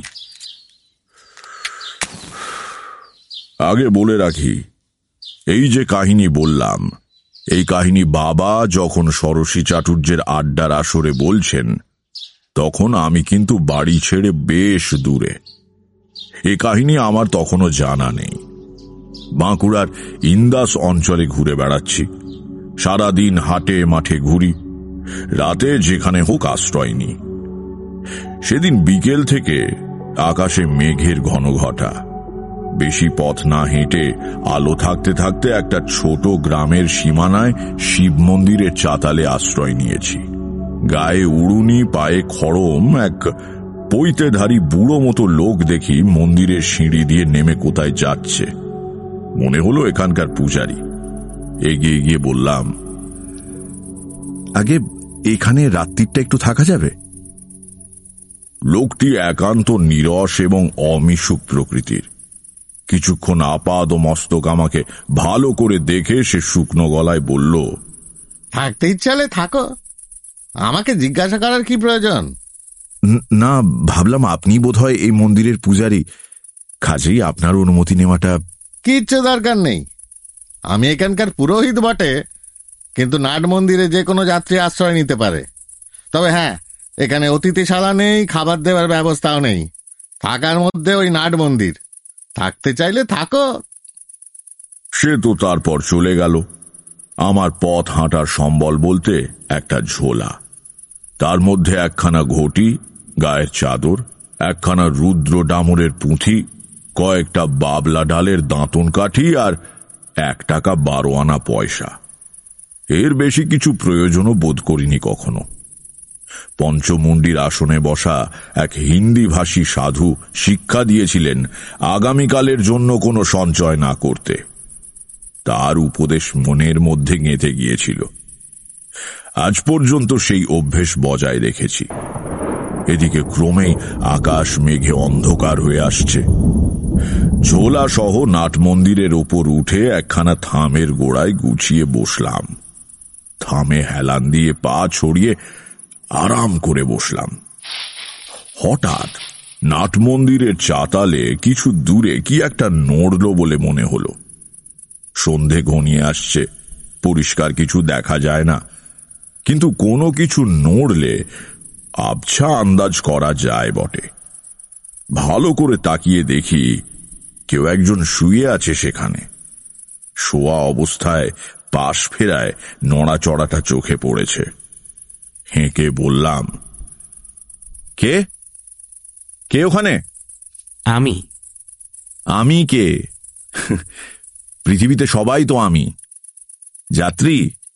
আগে বলে রাখি, এই যে কাহিনী বললাম, এই কাহিনী বাবা যখন ষোড়শী চাটুর্যের আড্ডার আসরে বলছেন, তখন আমি কিন্তু বাড়ি ছেড়ে বেশ দূরে। এই কাহিনী আমার তখনও জানা নেই। বাঁকুড়ার ইন্দাস অঞ্চলে ঘুরে বেড়াচ্ছি, সারাদিন হাটে মাঠে ঘুরি, রাতে যেখানে হোক আশ্রয় নিই। সেদিন বিকেল থেকে আকাশে মেঘের ঘনঘটা। বেশি পথ না হেঁটে আলো থাকতে থাকতে একটা ছোট গ্রামের সীমানায় শিব মন্দিরের চাতালে আশ্রয় নিয়েছি। গায়ে উড়ুনি, পায়ে খড়ম এক পৈতেধারী বুড়ো মতো লোক দেখি মন্দিরের সিঁড়ি দিয়ে নেমে কোথায় যাচ্ছে। মনে হলো এখানকার পূজারী। এগিয়ে গিয়ে বললাম, আগে এখানে রাত্রিটা একটু থাকা যাবে? লোকটি একান্ত নীরস এবং অমিশুক প্রকৃতির। কিছুক্ষণ আপাদ মস্তক আমাকে ভালো করে দেখে সে শুকনো গলায় বলল, থাকতে ইচ্ছালে থাকো, আমাকে জিজ্ঞাসা করার কি প্রয়োজন? না, ভাবলাম আপনি বোধহয় এই মন্দিরের পূজারী, কাজেই আপনার অনুমতি নেওয়াটা। কিচ্ছু দরকার নেই, আমি এখানকার পুরোহিত বটে, কিন্তু নাট মন্দিরে যে কোনো যাত্রী আশ্রয় নিতে পারে। তবে হ্যাঁ, এখানে অতিথিশালা নেই, খাবার দেওয়ার ব্যবস্থাও নেই। থাকার মধ্যে ওই নাট মন্দির, থাকতে চাইলে থাকো। সে তো তারপর চলে গেল। আমার পথ হাঁটার সম্বল বলতে একটা ঝোলা, তার মধ্যে একখানা ঘটি, গায়ের চাদর, একখানা রুদ্র ডামরের পুঁথি, কয়েকটা বাবলা ডালের দাঁতন কাঠি আর 1 টাকা 12 আনা পয়সা। এর বেশি কিছু প্রয়োজনও বোধ করিনি কখনো। পঞ্চমুণ্ডির আসনে বসা এক হিন্দি ভাষী সাধু শিক্ষা দিয়েছিলেন আগামীকালের জন্য কোনো সঞ্চয় না করতে। তার উপদেশ মনের মধ্যে গেঁথে গিয়েছিল। আজ পর্যন্ত সেই অভ্যেস বজায় রেখেছি। এদিকে ক্রমেই আকাশ মেঘে অন্ধকার হয়ে আসছে। ঝোলা সহ নাট মন্দিরের ওপর উঠে একখানা থামের গোড়ায় গুছিয়ে বসলাম। থামে হেলান দিয়ে পা ছড়িয়ে আরাম করে বসলাম। হঠাৎ নাট মন্দিরের চাতালে কিছু দূরে কি একটা নড়ল বলে মনে হলো। সন্ধে ঘনিয়ে আসছে, পরিষ্কার কিছু দেখা যায় না, কিন্তু কোনো কিছু নড়লে আবছা আন্দাজ করা যায় বটে। ভালো করে তাকিয়ে দেখি কেউ একজন শুয়ে আছে সেখানে। শোয়া অবস্থায় পাশ ফেরায় নড়াচড়াটা চোখে পড়েছে। হেঁকে বললাম, কে কে ওখানে? আমি। আমি কে? পৃথিবীতে সবাই তো আমি। যাত্রী?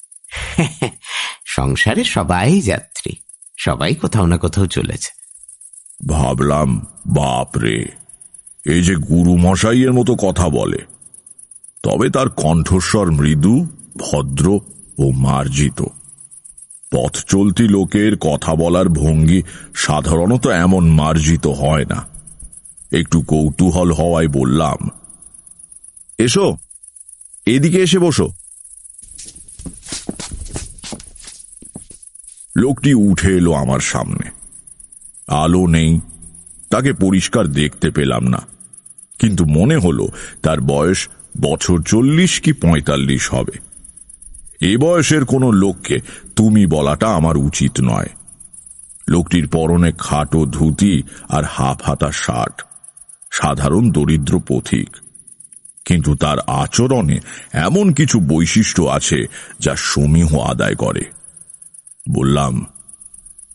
সংসারে সবাই যাত্রী, সবাই কোথাও না কোথাও চলেছে। ভাবলাম, বাপ রে, এই যে গুরু মশাইয়ের মতো কথা বলে, তবে তার কণ্ঠস্বর মৃদু, ভদ্র ও মার্জিত। পথ চলতি লোকের কথা বলার ভঙ্গি সাধারণত এমন মার্জিত হয় না। একটু কৌতূহল হওয়ায় বললাম, এসো, এদিকে এসে বসো। লোকটি উঠে এলো আমার সামনে। আলো নেই, তাকে পরিষ্কার দেখতে পেলাম না, কিন্তু মনে হলো তার বয়স বছর 40 কি 45 হবে। এ বয়সের কোনো লোককে তুমি বলাটা আমার উচিত নয়। লোকটির পরনে খাটো ধুতি আর হাফ হাতা শার্ট, সাধারণ দরিদ্র পথিক, কিন্তু তার আচরণে এমন কিছু বৈশিষ্ট্য আছে যা সমীহ আদায় করে। বললাম,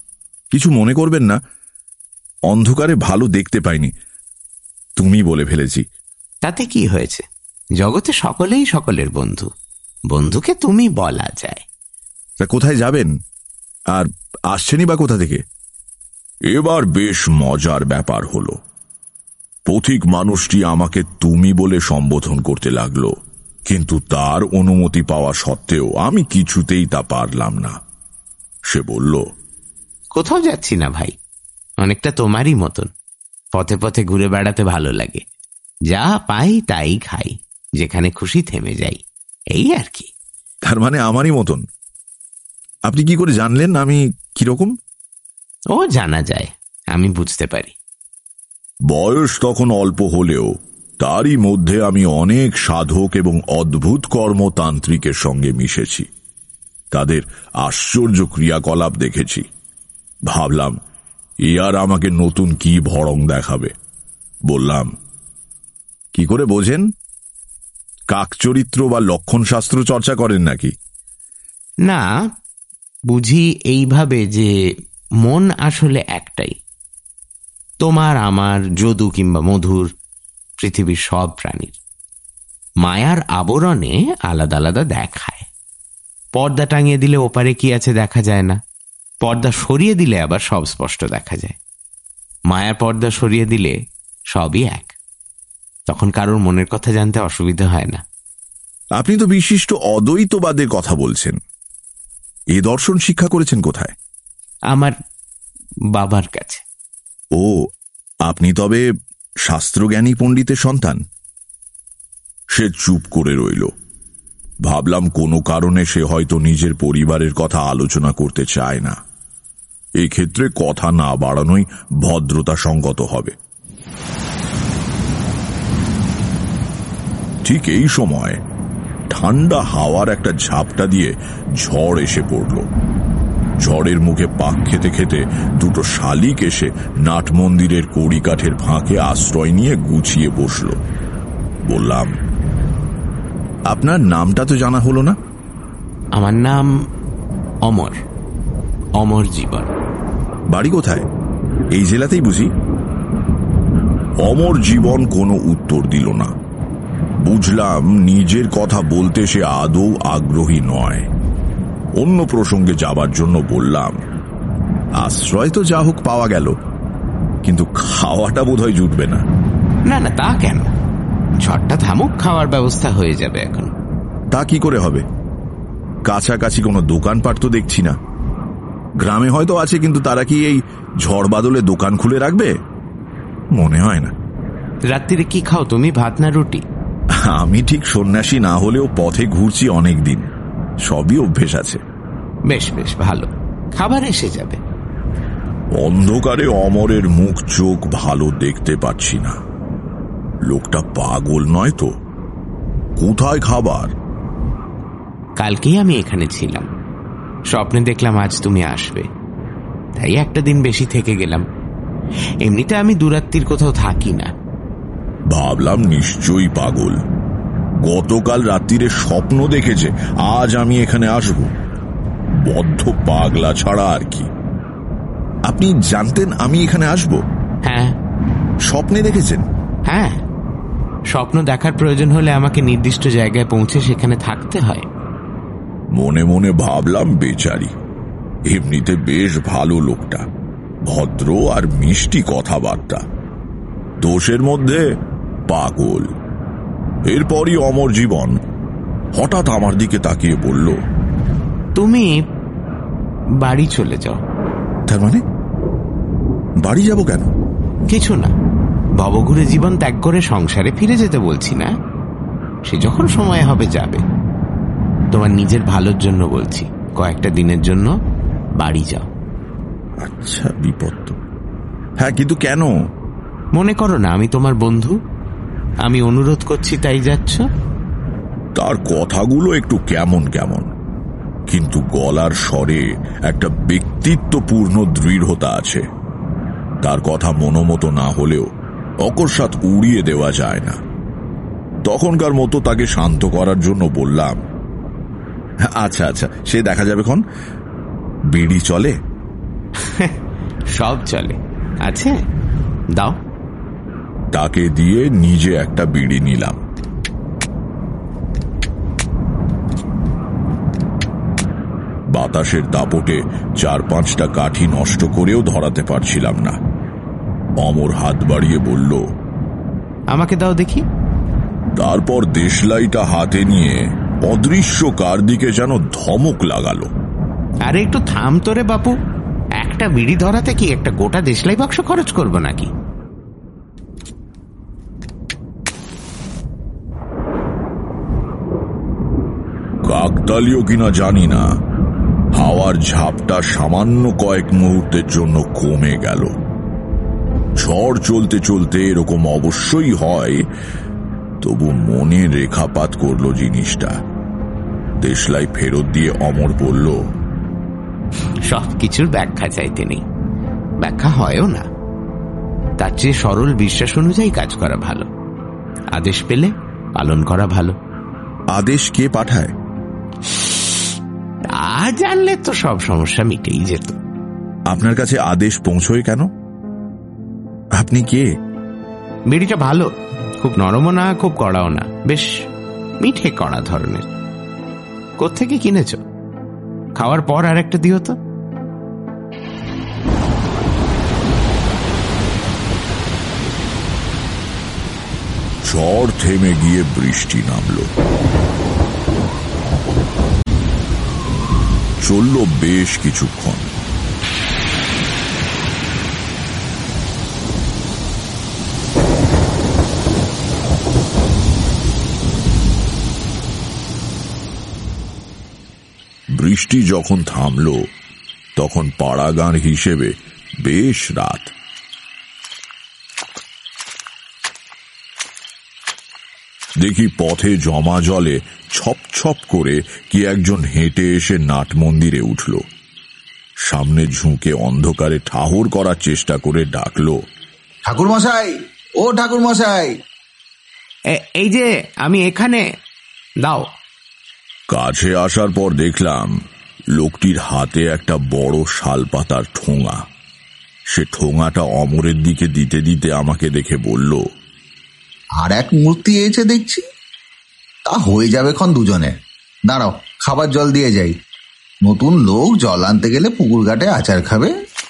কিছু মনে করবেন না, অন্ধকারে ভালো দেখতে পাইনি, তুমি বলে ফেলেছি। তাতে কি হয়েছে? জগতে সকলেই সকলের বন্ধু, বন্ধুকে তুমি বলা যায়। তা কোথায় যাবেন, আর আসছেনই বা কোথা থেকে? এবার বেশ মজার ব্যাপার হলো। পথিক মানুষটি আমাকে তুমি বলে সম্বোধন করতে লাগলো, কিন্তু তার অনুমতি পাওয়া সত্ত্বেও আমি কিছুতেই তা পারলাম না। সে বলল, কোথাও যাচ্ছি না ভাই, অনেকটা তোমারই মতন, পথে পথে ঘুরে বেড়াতে ভালো লাগে, যা পাই তাই খাই, যেখানে খুশি থেমে যাই, এই আর কি। তার মানে আমারই মতন? আপনি কি করে জানলেন আমি কিরকম? ও জানা যায়, আমি বুঝতে পারি। বয়স তখন অল্প হলেও তারই মধ্যে আমি অনেক সাধক এবং অদ্ভুত কর্মতান্ত্রিকের সঙ্গে মিশেছি, তাদের আশ্চর্য ক্রিয়াকলাপ দেখেছি। ভাবলাম এ আর আমাকে নতুন কি ভড়ং দেখাবে। বললাম, কি করে বোঝেন? কাকচরিত্র বা লক্ষণশাস্ত্র চর্চা করেন নাকি? না, বুঝি এইভাবে যে মন আসলে একটাই, তোমার আমার, যদু কিংবা মধুর, পৃথিবীর সব প্রাণীর। মায়ার আবরণে আলাদা আলাদা দেখায়। পর্দা টাঙিয়ে দিলে ওপারে কি আছে দেখা যায় না, পর্দা সরিয়ে দিলে আবার সব স্পষ্ট দেখা যায়। মায়ার পর্দা সরিয়ে দিলে সবই এক, তখন কারোর মনের কথা জানতে অসুবিধা হয় না। আপনি তো বিশিষ্ট অদ্বৈতবাদের কথা বলছেন, এ দর্শন শিক্ষা করেছেন কোথায়? আমার বাবার কাছে। ও, আপনি তবে শাস্ত্রজ্ঞানী পণ্ডিতের সন্তান? সে চুপ করে রইল। ভাবলাম কোনো কারণে সে হয়তো নিজের পরিবারের কথা আলোচনা করতে চায় না। এই ক্ষেত্রে কথা না বাড়ানোই ভদ্রতা সঙ্গত হবে। ঠিক এই সময় ঠান্ডা হাওয়ার একটা ঝাপটা দিয়ে ঝড় এসে পড়ল। ঝড়ের মুখে পাক খেতে খেতে দুটো শালিক এসে নাট মন্দিরের কড়িকাঠের ফাঁকে আশ্রয় নিয়ে গুছিয়ে বসল। বললাম, আপনার নামটা তো জানা হলো না। আমার নাম অমর, অমর জীবন। বাড়ি কোথায়? এই জেলাতেই বুঝি? অমর জীবন কোনো উত্তর দিল না। বুঝলাম নিজের কথা বলতে সে আদৌ আগ্রহী নয়। অন্য প্রসঙ্গে যাবার জন্য বললাম, আশ্রয় তো যা হোক পাওয়া গেল, কিন্তু খাওয়াটা বোধহয় জুটবে না। না না, তা কেন, ঝড়টা থামুক, খাওয়ার ব্যবস্থা হয়ে যাবে এখন। তা কি করে হবে? কাছাকাছি কোনো দোকানপাট তো দেখছি না। গ্রামে হয়তো আছে, কিন্তু তারা কি এই ঝড় বাদলে দোকান খুলে রাখবে? মনে হয় না। রাত্রিরে কি খাও তুমি, ভাত না রুটি? আমি ঠিক সন্ন্যাসী না হলেও পথে ঘুরছি অনেক দিন, সবই অভ্যেস আছে। বেশ বেশ ভালো, খাবার এসে যাবে। অন্ধকারে অমরের মুখ চোখ ভালো দেখতে পাচ্ছি না। লোকটা পাগল নয় তো? কোথায় খাবার? কালকেই আমি এখানে ছিলাম, স্বপ্নে দেখলাম আজ তুমি আসবে, তাই একটা দিন বেশি থেকে গেলাম। এমনিতে আমি দুরাত্রির কোথাও থাকি না। ভাবলাম নিশ্চয়ই পাগল। গতকাল রাত্রিরে স্বপ্ন দেখেছে আজ আমি এখানে আসব। বদ্ধ পাগলা ছাড়া আর কি। আপনি জানতেন আমি এখানে আসব? হ্যাঁ। স্বপ্নে দেখেছেন? হ্যাঁ, স্বপ্ন দেখার প্রয়োজন হলে আমাকে নির্দিষ্ট জায়গায় পৌঁছে সেখানে থাকতে হয়। মনে মনে ভাবলাম, বেচারি, এমনিতে বেশ ভালো লোকটা, ভদ্র আর মিষ্টি কথাবার্তা, দোষের মধ্যে পাগল। এরপরই অমর জীবন হঠাৎ আমার দিকে তাকিয়ে বলল, তুমি বাড়ি চলে যাও। তার মানে বাড়ি যাব কেন? কিছু না, ভবঘুরে জীবন ত্যাগ করে সংসারে ফিরে যেতে বলছি না, সে যখন সময় হবে যাবে। তোমার নিজের ভালোর জন্য বলছি, কয়েকটা দিনের জন্য বাড়ি যাও। আচ্ছা, বিপদ তো। হ্যাঁ, কিন্তু কেন? মনে করো না আমি তোমার বন্ধু, আমি অনুরোধ করছি তাই যাচ্ছ? তার কথাগুলো একটু কেমন কেমন, কিন্তু গলার স্বরে একটা ব্যক্তিত্বপূর্ণ দৃঢ়তা আছে। তার কথা মনোমতো না হলেও অকস্মাৎ উড়িয়ে দেওয়া যায় না। তখনকার মতো তাকে শান্ত করার জন্য বললাম, আচ্ছা আচ্ছা, সে দেখা যাবে। বিড়ি চলে? সব চলে। আছে, দাও। তাকে দিয়ে নিজে একটা বিড়ি নিলাম। বাতাসের দাপটে 4-5টা কাঠি নষ্ট করেও ধরাতে পারছিলাম না। অমর হাত বাড়িয়ে বলল, আমাকে দাও দেখি। তারপর দেশলাইটা হাতে নিয়ে অদৃশ্য কার দিকে যেন ধমক লাগালো। আরে একটু থাম তোরে বাপু, একটা বিড়ি ধরাতে কি একটা গোটা দেশলাই বাক্স খরচ করবো নাকি? কাকতালীয় কিনা জানি না, হাওয়ার ঝাপটা সামান্য কয়েক মুহূর্তের জন্য কমে গেল। ঝড় চলতে চলতে এরকম অবশ্যই হয়, তবু মনে রেখাপাত করলো জিনিসটা। দেশলাই ফেরত দিয়ে অমর বলল, সবকিছুর ব্যাখ্যা চাইতে নেই, ব্যাখ্যা হয়ও না। তার চেয়ে সরল বিশ্বাস অনুযায়ী কাজ করা ভালো, আদেশ পেলে পালন করা ভালো। আদেশ কে পাঠায় তা জানলে তো সব সমস্যা মিটেই যেত। আপনার কাছে আদেশ পৌঁছয় কেন? আপনি কে? বিড়িটা ভালো, খুব নরমও না খুব কড়াও না, বেশ মিঠে কড়া ধরনের। কোত্থেকে কিনেছ? খাওয়ার পর আর একটা দিও তো। ঝড় থেমে গিয়ে বৃষ্টি নামল। চলল বেশ কিছুক্ষণ। বৃষ্টি যখন থামল তখন পাড়াগান হিসেবে বেশ রাত। দেখি পথে জমা জলে ছপ ছপ করে কি একজন হেঁটে এসে নাট মন্দিরে উঠল। সামনে ঝুঁকে অন্ধকারে ঠাহর করার চেষ্টা করে ডাকল, ঠাকুর মশাই, ও ঠাকুর মশাই। এই যে আমি এখানে, দাও। কাছে আসার পর দেখলাম লোকটির হাতে একটা বড় শালপাতার ঠোঙা। সে ঠোঙাটা অমরের দিকে দিতে দিতে আমাকে দেখে বলল, আর এক মূর্তি এসে দেখছি, তা হয়ে যাবে খন দুজনে। দাঁড়াও, খাবার জল দিয়ে যাই। নতুন লোক জল আনতে গেলে পুকুর ঘাটে আচার খাবে।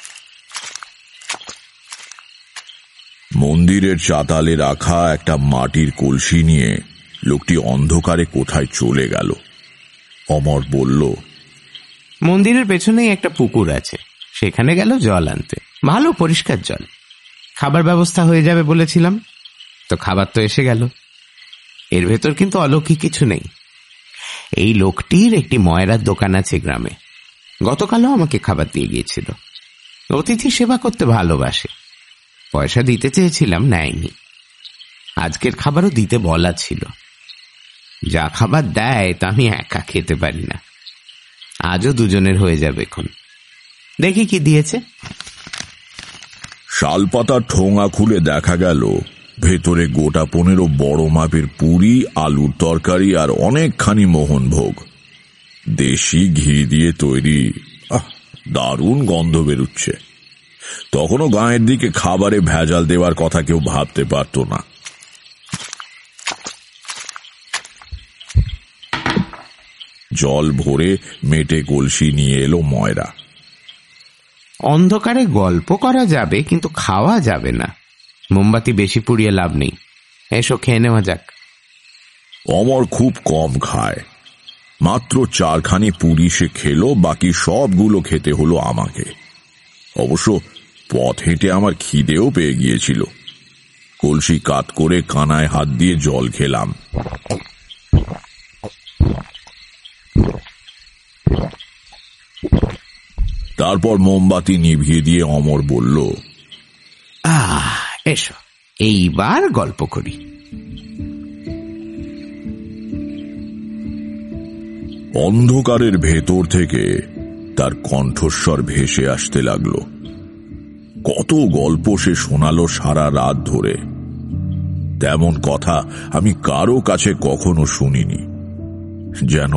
মন্দিরের চাতালে রাখা একটা মাটির কলসি নিয়ে লোকটি অন্ধকারে কোথায় চলে গেল। অমর বলল, মন্দিরের পেছনেই একটা পুকুর আছে, সেখানে গেল জল আনতে। ভালো পরিষ্কার জল। খাবার ব্যবস্থা হয়ে যাবে বলেছিলাম, তো খাবার তো এসে গেল। এর ভেতর কিন্তু অলৌকিক কিছু নেই। এই লোকটির একটি ময়রার দোকান আছে গ্রামে। গতকালও আমাকে খাবার দিয়ে গিয়েছিল। অতিথি সেবা করতে ভালোবাসে। পয়সা দিতে চেয়েছিলাম, নেয়নি। আজকের খাবারও দিতে বলা ছিল। যা খাবার দেয় তা আমি একা খেতে পারি না। আজও দুজনের হয়ে যাবে এখন। দেখি কি দিয়েছে। শালপাতার ঠোঙা খুলে দেখা গেল ভেতরে গোটা 15 বড় মাপের পুরি, আলুর তরকারি আর অনেকখানি মোহনভোগ। দেশি ঘি দিয়ে তৈরি। দারুণ গন্ধ বেরুচ্ছে। তখনও গাঁয়ের দিকে খাবারে ভেজাল দেওয়ার কথা কেউ ভাবতে পারত না। জল ভরে মেটে কলসি নিয়ে এলো ময়রা। অন্ধকারে গল্প করা যাবে, কিন্তু খাওয়া যাবে না। মোমবাতি বেশি পুড়িয়ে লাভ নেই। এসো খেয়ে নেওয়া যাক। অমর খুব কম খায়। মাত্র 4খানি পুরি সে খেলো, বাকি সবগুলো খেতে হলো আমাকে। অবশ্য পথ হেঁটে আমার খিদেও পেয়ে গিয়েছিল। কলসি কাত করে কানায় হাত দিয়ে জল খেলাম। তারপর মোমবাতি নিভিয়ে দিয়ে অমর বলল, এসো এইবার গল্প করি। অন্ধকারের ভেতর থেকে তার কণ্ঠস্বর ভেসে আসতে লাগলো। কত গল্প সে শোনালো সারা রাত ধরে। তেমন কথা আমি কারো কাছে কখনো শুনিনি। যেন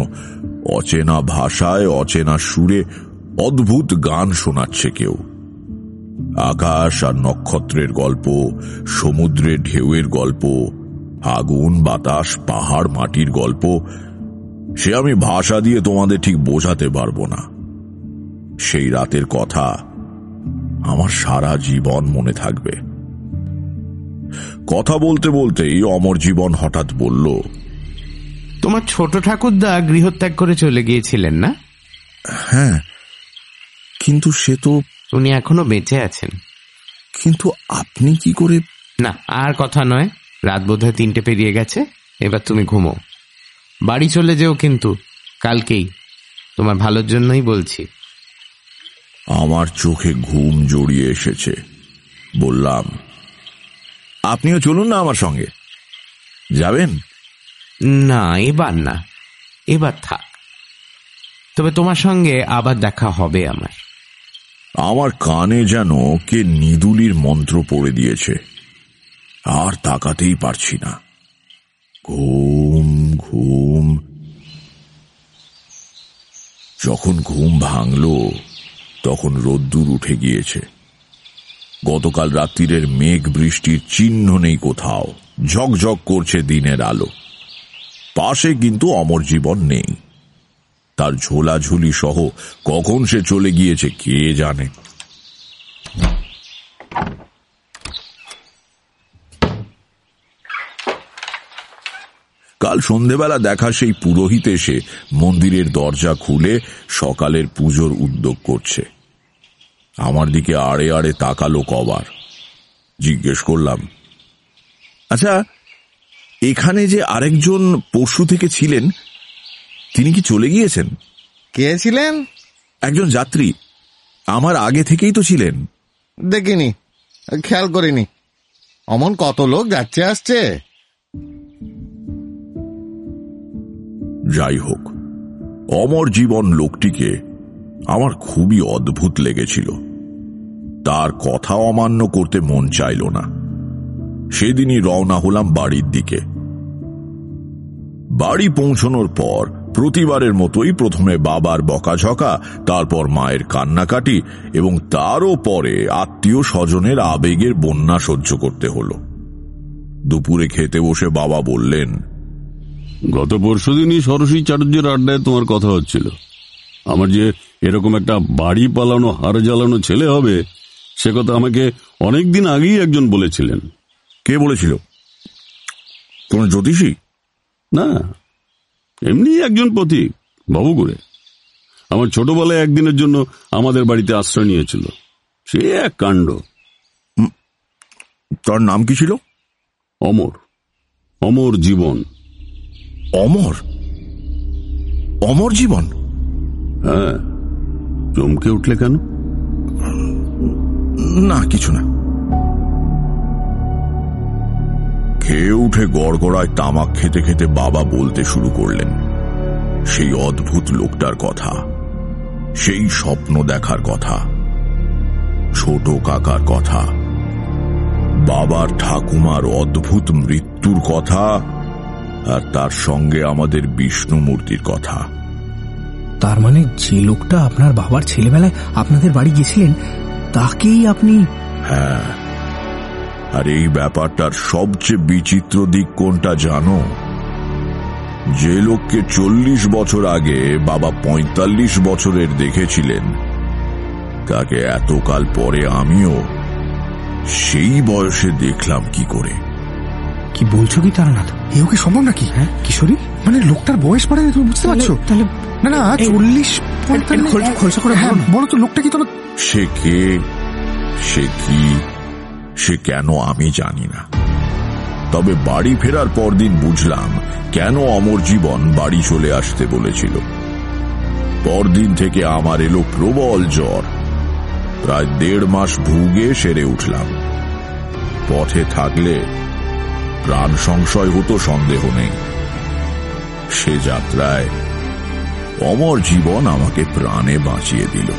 অচেনা ভাষায় অচেনা সুরে অদ্ভুত গান শোনাচ্ছে কেউ। আকাশ আর নক্ষত্রের গল্প, সমুদ্রের ঢেউয়ের গল্প, আগুন, বাতাস, পাহাড়, মাটির গল্প, সে আমি ভাষা দিয়ে তোমাদের ঠিক বোঝাতে পারবো না। সেই রাতের কথা আমার সারা জীবন মনে থাকবে। কথা বলতে বলতেই অমর জীবন হঠাৎ বলল, তোমার ছোট ঠাকুরদা গৃহত্যাগ করে চলে গিয়েছিলেন না? হ্যাঁ, কিন্তু সে তো... উনি এখনো বেঁচে আছেন। কিন্তু আপনি কি করে... না, আর কথা নয়, রাত বোধহয় 3টে পেরিয়ে গেছে, এবার তুমি ঘুমো। বাড়ি চলে যেও কিন্তু কালকেই, তোমার ভালোর জন্যই বলছি। আমার চোখে ঘুম জড়িয়ে এসেছে। বললাম, আপনিও চলুন না আমার সঙ্গে। যাবেন? না, এবার না, এবার থাক। তবে তোমার সঙ্গে আবার দেখা হবে আমার। আমার কানে যেন কে নিদুলির মন্ত্র পড়ে দিয়েছে, আর তাকাতেই পারছি না। ঘুম ঘুম। যখন ঘুম ভাঙল তখন রোদ্দুর উঠে গিয়েছে। গতকাল রাত্রির মেঘ বৃষ্টির চিহ্ন নেই কোথাও, ঝকঝক করছে দিনের আলো। পাশে কিন্তু অমর জীবন নেই। তার ঝোলাঝুলি সহ কখন সে চলে গিয়েছে কে জানে। কাল সন্ধেবেলা দেখা সেই পুরোহিত এসে মন্দিরের দরজা খুলে সকালের পুজোর উদ্যোগ করছে। আমার দিকে আড়ে আড়ে তাকালো কবার। জিজ্ঞেস করলাম, আচ্ছা, এখানে যে আরেকজন পরশু থেকে ছিলেন, তিনি কি চলে গিয়েছেন? কে ছিলেন? একজন যাত্রী, আমার আগে থেকেই তো ছিলেন। দেখিনি, খেয়াল করিনি। অমন কত লোক যাচ্ছে আসছে। যাই হোক, অমর জীবন লোকটিকে আমার খুবই অদ্ভুত লেগেছিল। তার কথা অমান্য করতে মন চাইল না। সেদিনই রওনা হলাম বাড়ির দিকে। বাড়ি পৌঁছানোর পর প্রতিবারের মতোই প্রথমে বাবার বকাঝকা, তারপর মায়ের কান্নাকাটি এবং তারও পরে আত্মীয় স্বজনের আবেগের বন্যা সহ্য করতে হলো। দুপুরে খেতে বসে বাবা বললেন, গত পরশুদিনই ষোড়শী চাটুর্যের আড্ডায় তোমার কথা হচ্ছিল। আমার যে এরকম একটা বাড়ি পালানো হাড় জ্বালানো ছেলে হবে, সে কথা আমাকে অনেকদিন আগেই একজন বলেছিলেন। কে বলেছিল? কোন জ্যোতিষী? না, এমনি একজন পথিক, বাবুগুড়ে। আমার ছোটবেলায় একদিনের জন্য আমাদের বাড়িতে আশ্রয় নিয়েছিল। সে এক কাণ্ড। তার নাম কি ছিল? অমর। অমর জীবন। অমর? অমর জীবন? হ্যাঁ। চমকে উঠলে কেন? না, কিছু না। খেয়ে উঠে গড়গড়ায় তামাক খেতে খেতে বাবা বলতে শুরু করলেন সেই অদ্ভুত লোকটার কথা, সেই স্বপ্ন দেখার কথা, ছোট কাকার কথা, বাবার ঠাকুমার অদ্ভুত মৃত্যুর কথা, আর তার সঙ্গে আমাদের বিষ্ণু মূর্তির কথা। তার মানে যে লোকটা আপনার বাবার ছেলেবেলায় আপনাদের বাড়ি গেছিলেন, তাকেই আপনি... হ্যাঁ, আর এই ব্যাপারটার সবচেয়ে বিচিত্র দিক কোনটা জানো? যে লোককে 40 বছর আগে বাবা 45 বছরের দেখেছিলেন, তাকে এতকাল পরে আমিও সেই বয়সে দেখলাম কি করে। কি বলছো কি তারানাথ? এও কি সম্ভব নাকি? হ্যাঁ কিশোরী, মানে লোকটার বয়স বাড়ায়, তুমি বুঝতে পারছো? তাহলে না না 40 খরচা করে বলো তো লোকটা কি? তবে সে কে, সে কি, সে কেন আমি জানি না। তবে বাড়ি ফেরার পরদিন বুঝলাম কেন অমর জীবন বাড়ি চলে আসতে বলেছিল। পরদিন থেকে আমার এলো প্রবল জ্বর। প্রায় 1.5 মাস ভুগে সেরে উঠলাম। পথে থাকলে প্রাণ সংশয় হতো, সন্দেহ নেই। সে যাত্রায় অমর জীবন আমাকে প্রাণে বাঁচিয়ে দিল।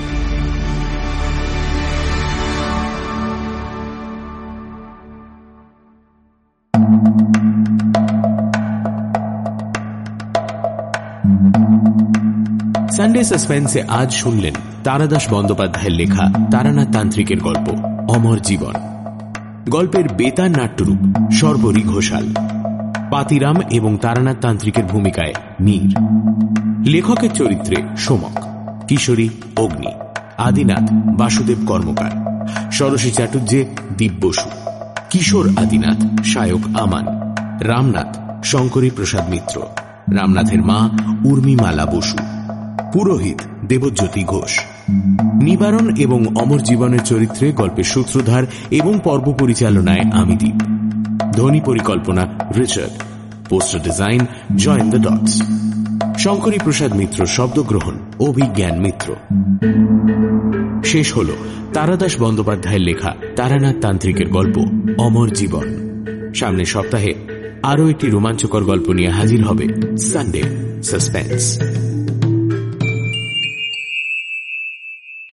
সানডে সাসপেন্সে আজ শুনলেন তারাদাস বন্দ্যোপাধ্যায়ের লেখা তারানাথ তান্ত্রিকের গল্প অমর জীবন। গল্পের বেতার নাট্যরূপ শর্বরী ঘোষাল, পাতিরাম এবং তারানাথ তান্ত্রিকের ভূমিকায় মীর, লেখকের চরিত্রে সোমক, কিশোরী অগ্নি, আদিনাথ বাসুদেব কর্মকার, ষোড়শী চাটুর্যে দীপ বসু, কিশোর আদিনাথ শায়ক আমান, রামনাথ শঙ্করী প্রসাদ মিত্র, রামনাথের মা উর্মিমালা বসু, পুরোহিত দেবজ্যোতি ঘোষ। নিবারণ এবং অমর জীবনের চরিত্রে গল্পের সূত্রধার এবং পর্ব পরিচালনায় আমি দীপ। ধ্বনি পরিকল্পনা Richard, poster design join the dots. Shankari Prasad Mitra শব্দগ্রহণ অভিজ্ঞান মিত্র। শেষ হল তারাদাস বন্দ্যোপাধ্যায়ের লেখা তারানাথ তান্ত্রিকের গল্প অমর জীবন। সামনের সপ্তাহে আরও একটি রোমাঞ্চকর গল্প নিয়ে হাজির হবে সানডে সাসপেন্স।